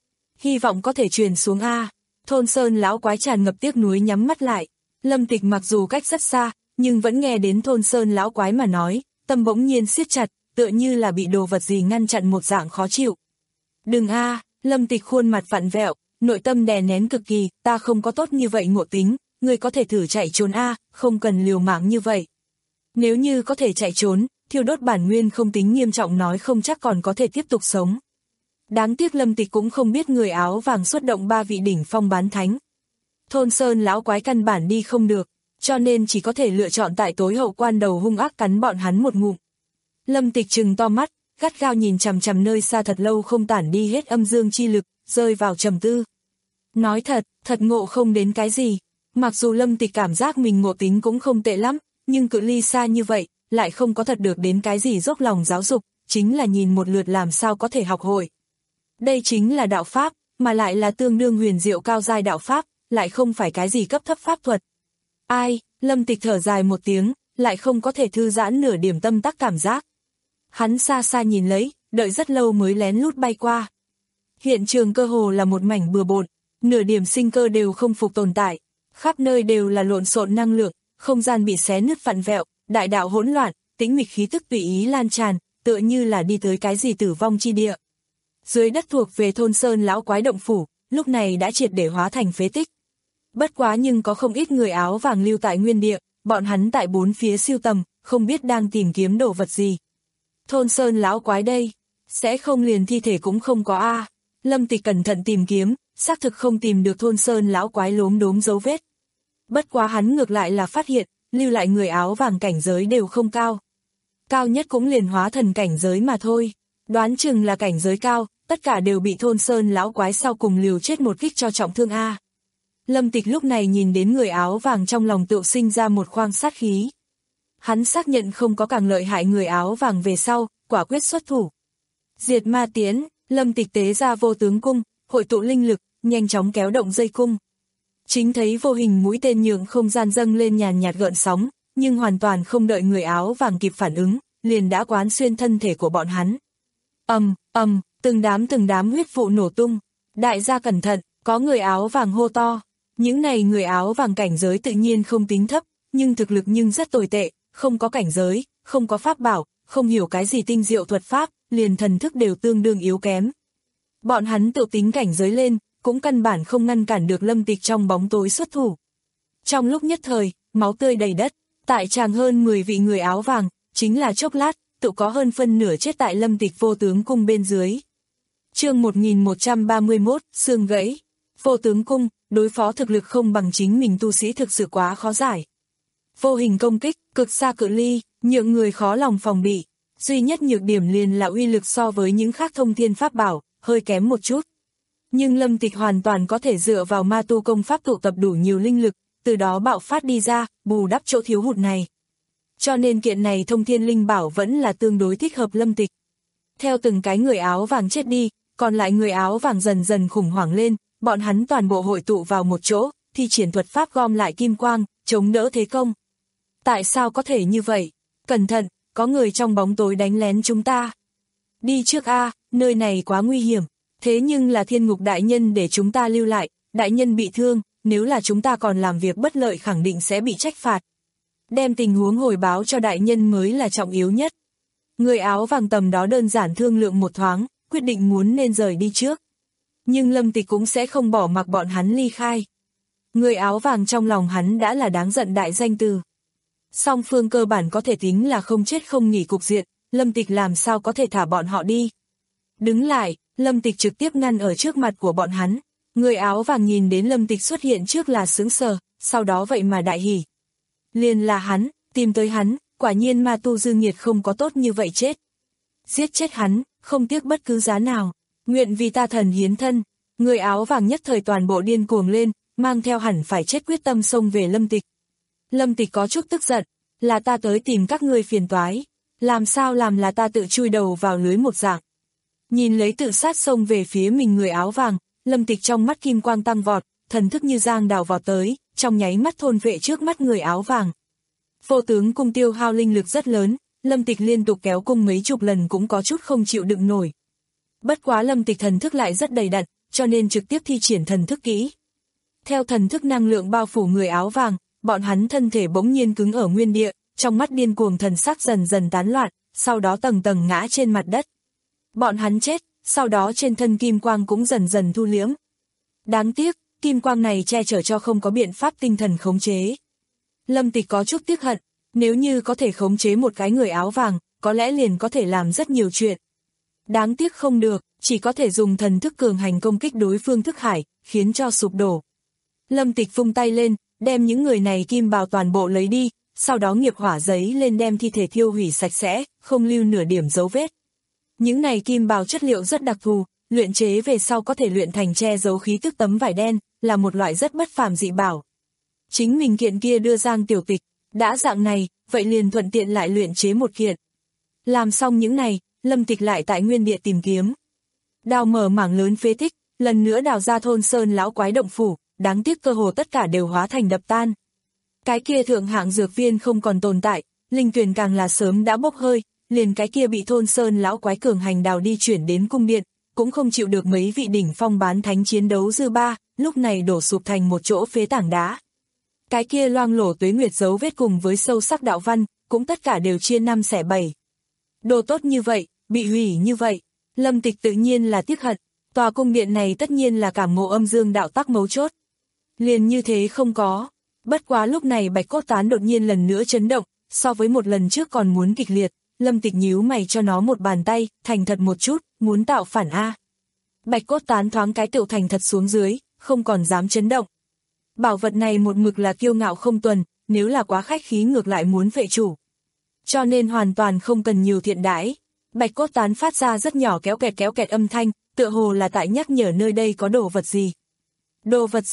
Hy vọng có thể truyền xuống a. Thôn Sơn lão quái tràn ngập tiếc nuối nhắm mắt lại. Lâm Tịch mặc dù cách rất xa, nhưng vẫn nghe đến Thôn Sơn lão quái mà nói, tâm bỗng nhiên siết chặt, tựa như là bị đồ vật gì ngăn chặn một dạng khó chịu. Đừng a, Lâm Tịch khuôn mặt vặn vẹo, nội tâm đè nén cực kỳ, ta không có tốt như vậy ngộ tính, ngươi có thể thử chạy trốn a, không cần liều mạng như vậy. Nếu như có thể chạy trốn, thiêu đốt bản nguyên không tính nghiêm trọng nói không chắc còn có thể tiếp tục sống. Đáng tiếc Lâm Tịch cũng không biết người áo vàng xuất động ba vị đỉnh phong bán thánh. Thôn Sơn lão quái căn bản đi không được, cho nên chỉ có thể lựa chọn tại tối hậu quan đầu hung ác cắn bọn hắn một ngụm. Lâm Tịch trừng to mắt, gắt gao nhìn chằm chằm nơi xa thật lâu không tản đi hết âm dương chi lực, rơi vào trầm tư. Nói thật, thật ngộ không đến cái gì. Mặc dù Lâm Tịch cảm giác mình ngộ tính cũng không tệ lắm, nhưng cự ly xa như vậy, lại không có thật được đến cái gì dốc lòng giáo dục, chính là nhìn một lượt làm sao có thể học hội. Đây chính là đạo pháp, mà lại là tương đương huyền diệu cao giai đạo pháp, lại không phải cái gì cấp thấp pháp thuật. Ai, Lâm Tịch thở dài một tiếng, lại không có thể thư giãn nửa điểm tâm tắc cảm giác. Hắn xa xa nhìn lấy, đợi rất lâu mới lén lút bay qua. Hiện trường cơ hồ là một mảnh bừa bộn, nửa điểm sinh cơ đều không phục tồn tại, khắp nơi đều là lộn xộn năng lượng, không gian bị xé nứt vặn vẹo, đại đạo hỗn loạn, tĩnh mịch khí tức tùy ý lan tràn, tựa như là đi tới cái gì tử vong chi địa. Dưới đất thuộc về Thôn Sơn lão quái động phủ, lúc này đã triệt để hóa thành phế tích. Bất quá nhưng có không ít người áo vàng lưu tại nguyên địa, bọn hắn tại bốn phía siêu tầm, không biết đang tìm kiếm đồ vật gì. Thôn Sơn lão quái đây, sẽ không liền thi thể cũng không có a. Lâm Tịch cẩn thận tìm kiếm, xác thực không tìm được Thôn Sơn lão quái lốm đốm dấu vết. Bất quá hắn ngược lại là phát hiện, lưu lại người áo vàng cảnh giới đều không cao. Cao nhất cũng liền hóa thần cảnh giới mà thôi, đoán chừng là cảnh giới cao, tất cả đều bị Thôn Sơn lão quái sau cùng liều chết một kích cho trọng thương a. Lâm Tịch lúc này nhìn đến người áo vàng trong lòng tự sinh ra một khoang sát khí. Hắn xác nhận không có càng lợi hại người áo vàng về sau, quả quyết xuất thủ. Diệt ma tiến, Lâm Tịch tế ra vô tướng cung, hội tụ linh lực, nhanh chóng kéo động dây cung. Chính thấy vô hình mũi tên nhượng không gian dâng lên nhàn nhạt gợn sóng, nhưng hoàn toàn không đợi người áo vàng kịp phản ứng, liền đã quán xuyên thân thể của bọn hắn. Ầm, ầm, từng đám từng đám huyết vụ nổ tung. Đại gia cẩn thận, có người áo vàng hô to. Những này người áo vàng cảnh giới tự nhiên không tính thấp, nhưng thực lực nhưng rất tồi tệ, không có cảnh giới, không có pháp bảo, không hiểu cái gì tinh diệu thuật pháp, liền thần thức đều tương đương yếu kém. Bọn hắn tự tính cảnh giới lên, cũng căn bản không ngăn cản được Lâm Tịch trong bóng tối xuất thủ. Trong lúc nhất thời, máu tươi đầy đất, tại tràng hơn mười vị người áo vàng, chính là chốc lát, tự có hơn phân nửa chết tại Lâm Tịch vô tướng cung bên dưới. Chương một nghìn một trăm ba mươi mốt, xương gãy. Vô tướng cung, đối phó thực lực không bằng chính mình tu sĩ thực sự quá khó giải. Vô hình công kích, cực xa cự ly, nhượng người khó lòng phòng bị. Duy nhất nhược điểm liền là uy lực so với những khác thông thiên pháp bảo, hơi kém một chút. Nhưng Lâm Tịch hoàn toàn có thể dựa vào ma tu công pháp tụ tập đủ nhiều linh lực, từ đó bạo phát đi ra, bù đắp chỗ thiếu hụt này. Cho nên kiện này thông thiên linh bảo vẫn là tương đối thích hợp Lâm Tịch. Theo từng cái người áo vàng chết đi, còn lại người áo vàng dần dần khủng hoảng lên, bọn hắn toàn bộ hội tụ vào một chỗ, thi triển thuật pháp gom lại kim quang, chống đỡ thế công. Tại sao có thể như vậy? Cẩn thận, có người trong bóng tối đánh lén chúng ta. Đi trước a, nơi này quá nguy hiểm. Thế nhưng là thiên ngục đại nhân để chúng ta lưu lại, đại nhân bị thương, nếu là chúng ta còn làm việc bất lợi khẳng định sẽ bị trách phạt. Đem tình huống hồi báo cho đại nhân mới là trọng yếu nhất. Người áo vàng tầm đó đơn giản thương lượng một thoáng, quyết định muốn nên rời đi trước. Nhưng Lâm Tịch cũng sẽ không bỏ mặc bọn hắn ly khai. Người áo vàng trong lòng hắn đã là đáng giận đại danh từ. Song phương cơ bản có thể tính là không chết không nghỉ cục diện, Lâm Tịch làm sao có thể thả bọn họ đi. Đứng lại, Lâm Tịch trực tiếp ngăn ở trước mặt của bọn hắn. Người áo vàng nhìn đến Lâm Tịch xuất hiện trước là sững sờ, sau đó vậy mà đại hỉ. Liền là hắn, tìm tới hắn, quả nhiên ma tu dư nghiệt không có tốt như vậy chết. Giết chết hắn, không tiếc bất cứ giá nào, nguyện vì ta thần hiến thân. Người áo vàng nhất thời toàn bộ điên cuồng lên, mang theo hẳn phải chết quyết tâm xông về Lâm Tịch. Lâm Tịch có chút tức giận, là ta tới tìm các ngươi phiền toái, làm sao làm là ta tự chui đầu vào lưới một dạng. Nhìn lấy tự sát xông về phía mình người áo vàng, Lâm Tịch trong mắt kim quang tăng vọt, thần thức như giang đào vọt tới, trong nháy mắt thôn vệ trước mắt người áo vàng. Vô tướng cung tiêu hao linh lực rất lớn, Lâm Tịch liên tục kéo cung mấy chục lần cũng có chút không chịu đựng nổi. Bất quá Lâm Tịch thần thức lại rất đầy đặn, cho nên trực tiếp thi triển thần thức kỹ. Theo thần thức năng lượng bao phủ người áo vàng, bọn hắn thân thể bỗng nhiên cứng ở nguyên địa, trong mắt điên cuồng thần sắc dần dần tán loạn, sau đó tầng tầng ngã trên mặt đất. Bọn hắn chết, sau đó trên thân kim quang cũng dần dần thu liễm. Đáng tiếc, kim quang này che chở cho không có biện pháp tinh thần khống chế. Lâm Tịch có chút tiếc hận, nếu như có thể khống chế một cái người áo vàng, có lẽ liền có thể làm rất nhiều chuyện. Đáng tiếc không được, chỉ có thể dùng thần thức cường hành công kích đối phương thức hải, khiến cho sụp đổ. Lâm Tịch vung tay lên, đem những người này kim bào toàn bộ lấy đi, sau đó nghiệp hỏa giấy lên đem thi thể thiêu hủy sạch sẽ, không lưu nửa điểm dấu vết. Những này kim bào chất liệu rất đặc thù, luyện chế về sau có thể luyện thành che giấu khí tức tấm vải đen, là một loại rất bất phàm dị bảo. Chính mình kiện kia đưa Giang Tiểu Tịch, đã dạng này, vậy liền thuận tiện lại luyện chế một kiện. Làm xong những này, Lâm Tịch lại tại nguyên địa tìm kiếm. Đào mở mảng lớn phế tích, lần nữa đào ra thôn sơn lão quái động phủ, đáng tiếc cơ hồ tất cả đều hóa thành đập tan. Cái kia thượng hạng dược viên không còn tồn tại, linh tuyền càng là sớm đã bốc hơi, liền cái kia bị thôn sơn lão quái cường hành đào đi chuyển đến cung điện, cũng không chịu được mấy vị đỉnh phong bán thánh chiến đấu dư ba, lúc này đổ sụp thành một chỗ phế tảng đá. Cái kia loang lổ tuế nguyệt dấu vết cùng với sâu sắc đạo văn, cũng tất cả đều chia năm xẻ bảy. Đồ tốt như vậy, bị hủy như vậy, Lâm Tịch tự nhiên là tiếc hận, tòa cung điện này tất nhiên là cảm ngộ âm dương đạo tắc mấu chốt. Liền như thế không có, bất quá lúc này Bạch Cốt Tán đột nhiên lần nữa chấn động, so với một lần trước còn muốn kịch liệt, Lâm Tịch nhíu mày cho nó một bàn tay, thành thật một chút, muốn tạo phản a. Bạch Cốt Tán thoáng cái tựu thành thật xuống dưới, không còn dám chấn động. Bảo vật này một mực là kiêu ngạo không tuần, nếu là quá khách khí ngược lại muốn phệ chủ. Cho nên hoàn toàn không cần nhiều thiện đãi. Bạch Cốt Tán phát ra rất nhỏ kéo kẹt kéo kẹt âm thanh, tựa hồ là tại nhắc nhở nơi đây có đồ vật gì. Đồ vật gì?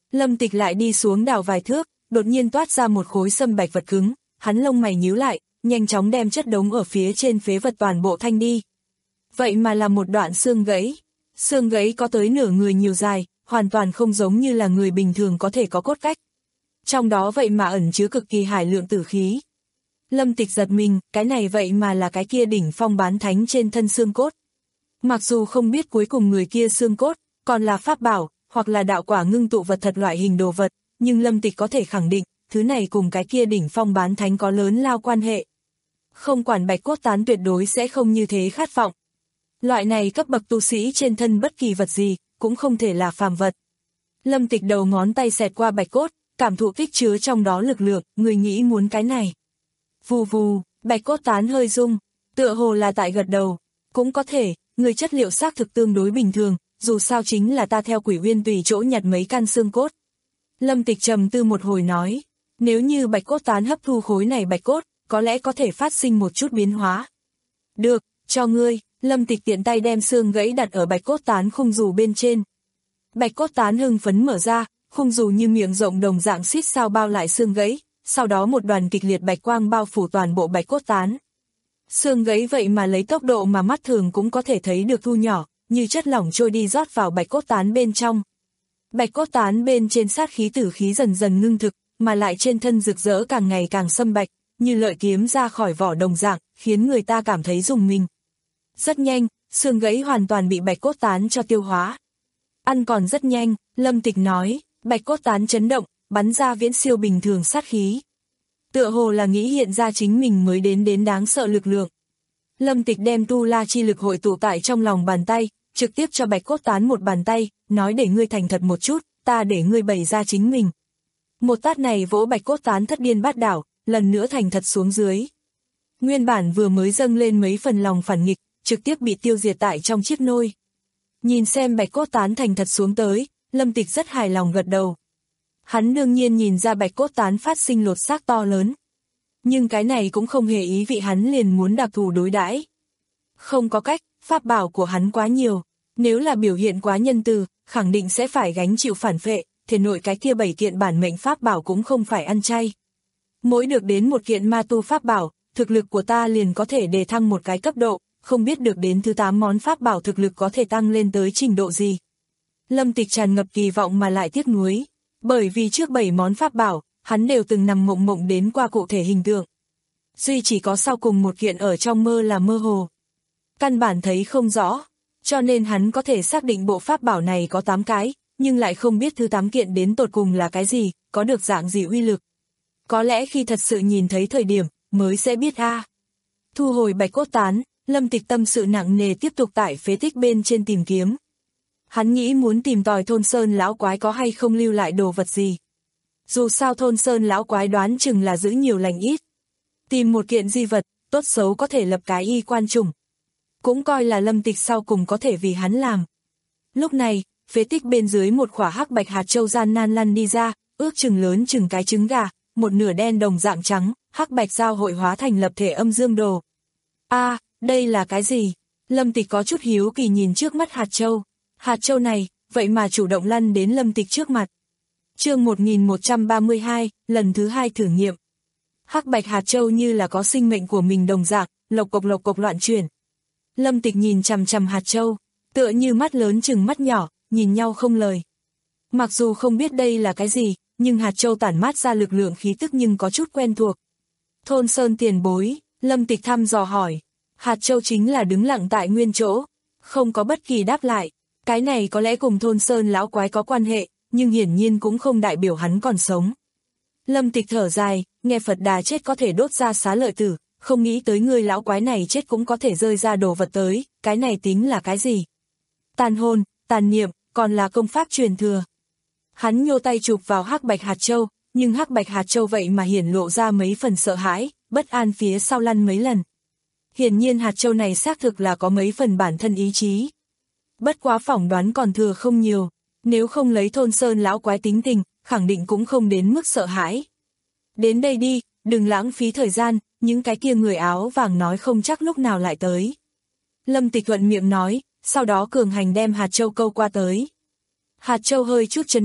Lâm Tịch lại đi xuống đào vài thước, đột nhiên toát ra một khối sâm bạch vật cứng, hắn lông mày nhíu lại, nhanh chóng đem chất đống ở phía trên phế vật toàn bộ thanh đi. Vậy mà là một đoạn xương gãy. Xương gãy có tới nửa người nhiều dài, hoàn toàn không giống như là người bình thường có thể có cốt cách. Trong đó vậy mà ẩn chứa cực kỳ hải lượng tử khí. Lâm Tịch giật mình, cái này vậy mà là cái kia đỉnh phong bán thánh trên thân xương cốt. Mặc dù không biết cuối cùng người kia xương cốt, còn là pháp bảo, hoặc là đạo quả ngưng tụ vật thật loại hình đồ vật, nhưng Lâm Tịch có thể khẳng định, thứ này cùng cái kia đỉnh phong bán thánh có lớn lao quan hệ. Không quản bạch cốt tán tuyệt đối sẽ không như thế khát vọng. Loại này cấp bậc tu sĩ trên thân bất kỳ vật gì, cũng không thể là phàm vật. Lâm Tịch đầu ngón tay xẹt qua bạch cốt, cảm thụ tích chứa trong đó lực lượng, người nghĩ muốn cái này. Vù vù, bạch cốt tán hơi rung, tựa hồ là tại gật đầu. Cũng có thể, người chất liệu xác thực tương đối bình thường, dù sao chính là ta theo Quỷ Uyên tùy chỗ nhặt mấy căn xương cốt. Lâm Tịch trầm tư một hồi nói, nếu như bạch cốt tán hấp thu khối này bạch cốt, có lẽ có thể phát sinh một chút biến hóa. Được, cho ngươi. Lâm Tịch tiện tay đem xương gãy đặt ở bạch cốt tán khung dù bên trên. Bạch cốt tán hưng phấn mở ra, khung dù như miệng rộng đồng dạng xít sao bao lại xương gãy, sau đó một đoàn kịch liệt bạch quang bao phủ toàn bộ bạch cốt tán. Xương gãy vậy mà lấy tốc độ mà mắt thường cũng có thể thấy được thu nhỏ, như chất lỏng trôi đi rót vào bạch cốt tán bên trong. Bạch cốt tán bên trên sát khí tử khí dần dần ngưng thực, mà lại trên thân rực rỡ càng ngày càng sâm bạch, như lợi kiếm ra khỏi vỏ đồng dạng, khiến người ta cảm thấy rùng mình. Rất nhanh, xương gãy hoàn toàn bị bạch cốt tán cho tiêu hóa. Ăn còn rất nhanh, Lâm Tịch nói, bạch cốt tán chấn động, bắn ra viễn siêu bình thường sát khí. Tựa hồ là nghĩ hiện ra chính mình mới đến đến đáng sợ lực lượng. Lâm Tịch đem tu la chi lực hội tụ tại trong lòng bàn tay, trực tiếp cho bạch cốt tán một bàn tay, nói để ngươi thành thật một chút, ta để ngươi bày ra chính mình. Một tát này vỗ bạch cốt tán thất điên bát đảo, lần nữa thành thật xuống dưới. Nguyên bản vừa mới dâng lên mấy phần lòng phản nghịch, trực tiếp bị tiêu diệt tại trong chiếc nôi. Nhìn xem bạch cốt tán thành thật xuống tới, Lâm Tịch rất hài lòng gật đầu. Hắn đương nhiên nhìn ra bạch cốt tán phát sinh lột xác to lớn. Nhưng cái này cũng không hề ý vị hắn liền muốn đặc thù đối đãi. Không có cách, pháp bảo của hắn quá nhiều. Nếu là biểu hiện quá nhân từ, khẳng định sẽ phải gánh chịu phản phệ, thể nội cái kia bảy kiện bản mệnh pháp bảo cũng không phải ăn chay. Mỗi được đến một kiện ma tu pháp bảo, thực lực của ta liền có thể đề thăng một cái cấp độ, không biết được đến thứ tám món pháp bảo thực lực có thể tăng lên tới trình độ gì. Lâm Tịch tràn ngập kỳ vọng mà lại tiếc nuối, bởi vì trước bảy món pháp bảo, hắn đều từng nằm mộng mộng đến qua cụ thể hình tượng. Duy chỉ có sau cùng một kiện ở trong mơ là mơ hồ. Căn bản thấy không rõ, cho nên hắn có thể xác định bộ pháp bảo này có tám cái, nhưng lại không biết thứ tám kiện đến tột cùng là cái gì, có được dạng gì uy lực. Có lẽ khi thật sự nhìn thấy thời điểm, mới sẽ biết a. À. Thu hồi bạch cốt tán, Lâm Tịch tâm sự nặng nề tiếp tục tại phế tích bên trên tìm kiếm. Hắn nghĩ muốn tìm tòi thôn sơn lão quái có hay không lưu lại đồ vật gì. Dù sao thôn sơn lão quái đoán chừng là giữ nhiều lành ít. Tìm một kiện di vật, tốt xấu có thể lập cái y quan chủng. Cũng coi là Lâm Tịch sau cùng có thể vì hắn làm. Lúc này, phế tích bên dưới một khỏa hắc bạch hạt châu gian nan lăn đi ra, ước chừng lớn chừng cái trứng gà, một nửa đen đồng dạng trắng, hắc bạch giao hội hóa thành lập thể âm dương đồ. A, à, đây là cái gì? Lâm Tịch có chút hiếu kỳ nhìn trước mắt hạt châu. Hạt châu này, vậy mà chủ động lăn đến Lâm Tịch trước mặt. Chương một nghìn một trăm ba mươi hai, lần thứ hai thử nghiệm. Hắc bạch hạt châu như là có sinh mệnh của mình đồng dạng, lộc cộc lộc cộc loạn chuyển. Lâm Tịch nhìn chằm chằm hạt châu, tựa như mắt lớn chừng mắt nhỏ, nhìn nhau không lời. Mặc dù không biết đây là cái gì, nhưng hạt châu tản mát ra lực lượng khí tức nhưng có chút quen thuộc. Thôn Sơn tiền bối, Lâm Tịch thăm dò hỏi. Hạt châu chính là đứng lặng tại nguyên chỗ, không có bất kỳ đáp lại. Cái này có lẽ cùng Thôn Sơn lão quái có quan hệ, nhưng hiển nhiên cũng không đại biểu hắn còn sống. Lâm Tịch thở dài, nghe Phật Đà chết có thể đốt ra xá lợi tử, không nghĩ tới người lão quái này chết cũng có thể rơi ra đồ vật tới, cái này tính là cái gì? Tàn hồn, tàn niệm, còn là công pháp truyền thừa. Hắn nhô tay chụp vào hắc bạch hạt châu, nhưng hắc bạch hạt châu vậy mà hiển lộ ra mấy phần sợ hãi, bất an phía sau lăn mấy lần. Hiển nhiên hạt châu này xác thực là có mấy phần bản thân ý chí. Bất quá phỏng đoán còn thừa không nhiều, nếu không lấy Thôn Sơn lão quái tính tình, khẳng định cũng không đến mức sợ hãi. Đến đây đi, đừng lãng phí thời gian, những cái kia người áo vàng nói không chắc lúc nào lại tới. Lâm Tịch thuận miệng nói, sau đó cường hành đem hạt châu câu qua tới. Hạt châu hơi chút chấn động,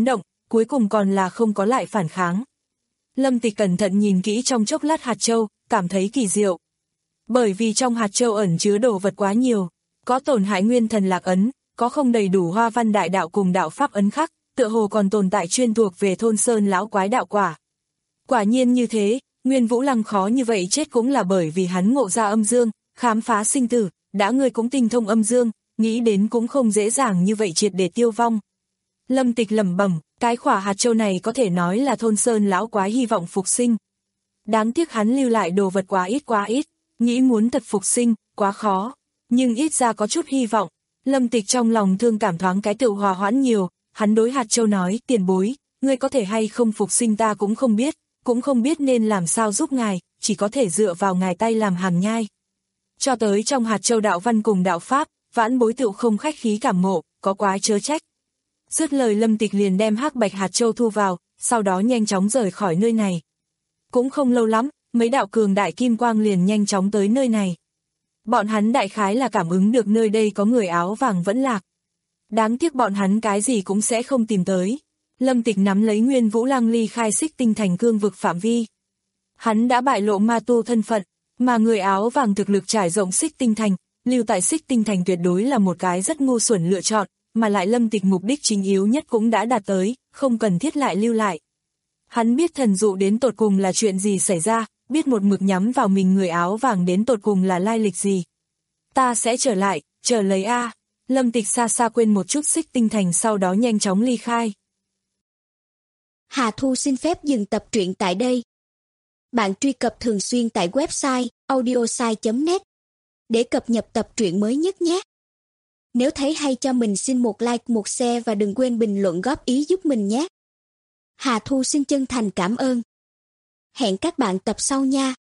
cuối cùng còn là không có lại phản kháng. Lâm Tịch cẩn thận nhìn kỹ trong chốc lát hạt châu, cảm thấy kỳ diệu. Bởi vì trong hạt châu ẩn chứa đồ vật quá nhiều, có tổn hại nguyên thần lạc ấn, có không đầy đủ hoa văn đại đạo cùng đạo pháp ấn khắc, tựa hồ còn tồn tại chuyên thuộc về thôn sơn lão quái đạo quả. Quả nhiên như thế, Nguyên Vũ Lăng khó như vậy chết cũng là bởi vì hắn ngộ ra âm dương, khám phá sinh tử, đã ngươi cũng tinh thông âm dương, nghĩ đến cũng không dễ dàng như vậy triệt để tiêu vong. Lâm Tịch lẩm bẩm, cái khỏa hạt châu này có thể nói là thôn sơn lão quái hy vọng phục sinh. Đáng tiếc hắn lưu lại đồ vật quá ít quá ít, nghĩ muốn thật phục sinh, quá khó, nhưng ít ra có chút hy vọng. Lâm Tịch trong lòng thương cảm thoáng cái tự hòa hoãn nhiều, hắn đối hạt châu nói, tiền bối, ngươi có thể hay không phục sinh ta cũng không biết, cũng không biết nên làm sao giúp ngài, chỉ có thể dựa vào ngài tay làm hàm nhai. Cho tới trong hạt châu đạo văn cùng đạo pháp, vãn bối tự không khách khí cảm ngộ, có quá chớ trách. Dứt lời Lâm Tịch liền đem hắc bạch hạt châu thu vào, sau đó nhanh chóng rời khỏi nơi này. Cũng không lâu lắm, mấy đạo cường đại kim quang liền nhanh chóng tới nơi này. Bọn hắn đại khái là cảm ứng được nơi đây có người áo vàng vẫn lạc. Đáng tiếc bọn hắn cái gì cũng sẽ không tìm tới. Lâm Tịch nắm lấy Nguyên Vũ Lăng ly khai Xích Tinh Thành cương vực phạm vi. Hắn đã bại lộ ma tu thân phận, mà người áo vàng thực lực trải rộng Xích Tinh Thành, lưu tại Xích Tinh Thành tuyệt đối là một cái rất ngu xuẩn lựa chọn, mà lại Lâm Tịch mục đích chính yếu nhất cũng đã đạt tới, không cần thiết lại lưu lại. Hắn biết thần dụ đến tột cùng là chuyện gì xảy ra, biết một mực nhắm vào mình người áo vàng đến tột cùng là lai lịch gì. Ta sẽ trở lại, chờ lấy A. Lâm Tịch xa xa quên một chút Xích Tinh Thành, sau đó nhanh chóng ly khai. Hà Thu xin phép dừng tập truyện tại đây. Bạn truy cập thường xuyên tại website audiosai chấm net để cập nhật tập truyện mới nhất nhé. Nếu thấy hay cho mình xin một like, một share và đừng quên bình luận góp ý giúp mình nhé. Hà Thu xin chân thành cảm ơn. Hẹn các bạn tập sau nha.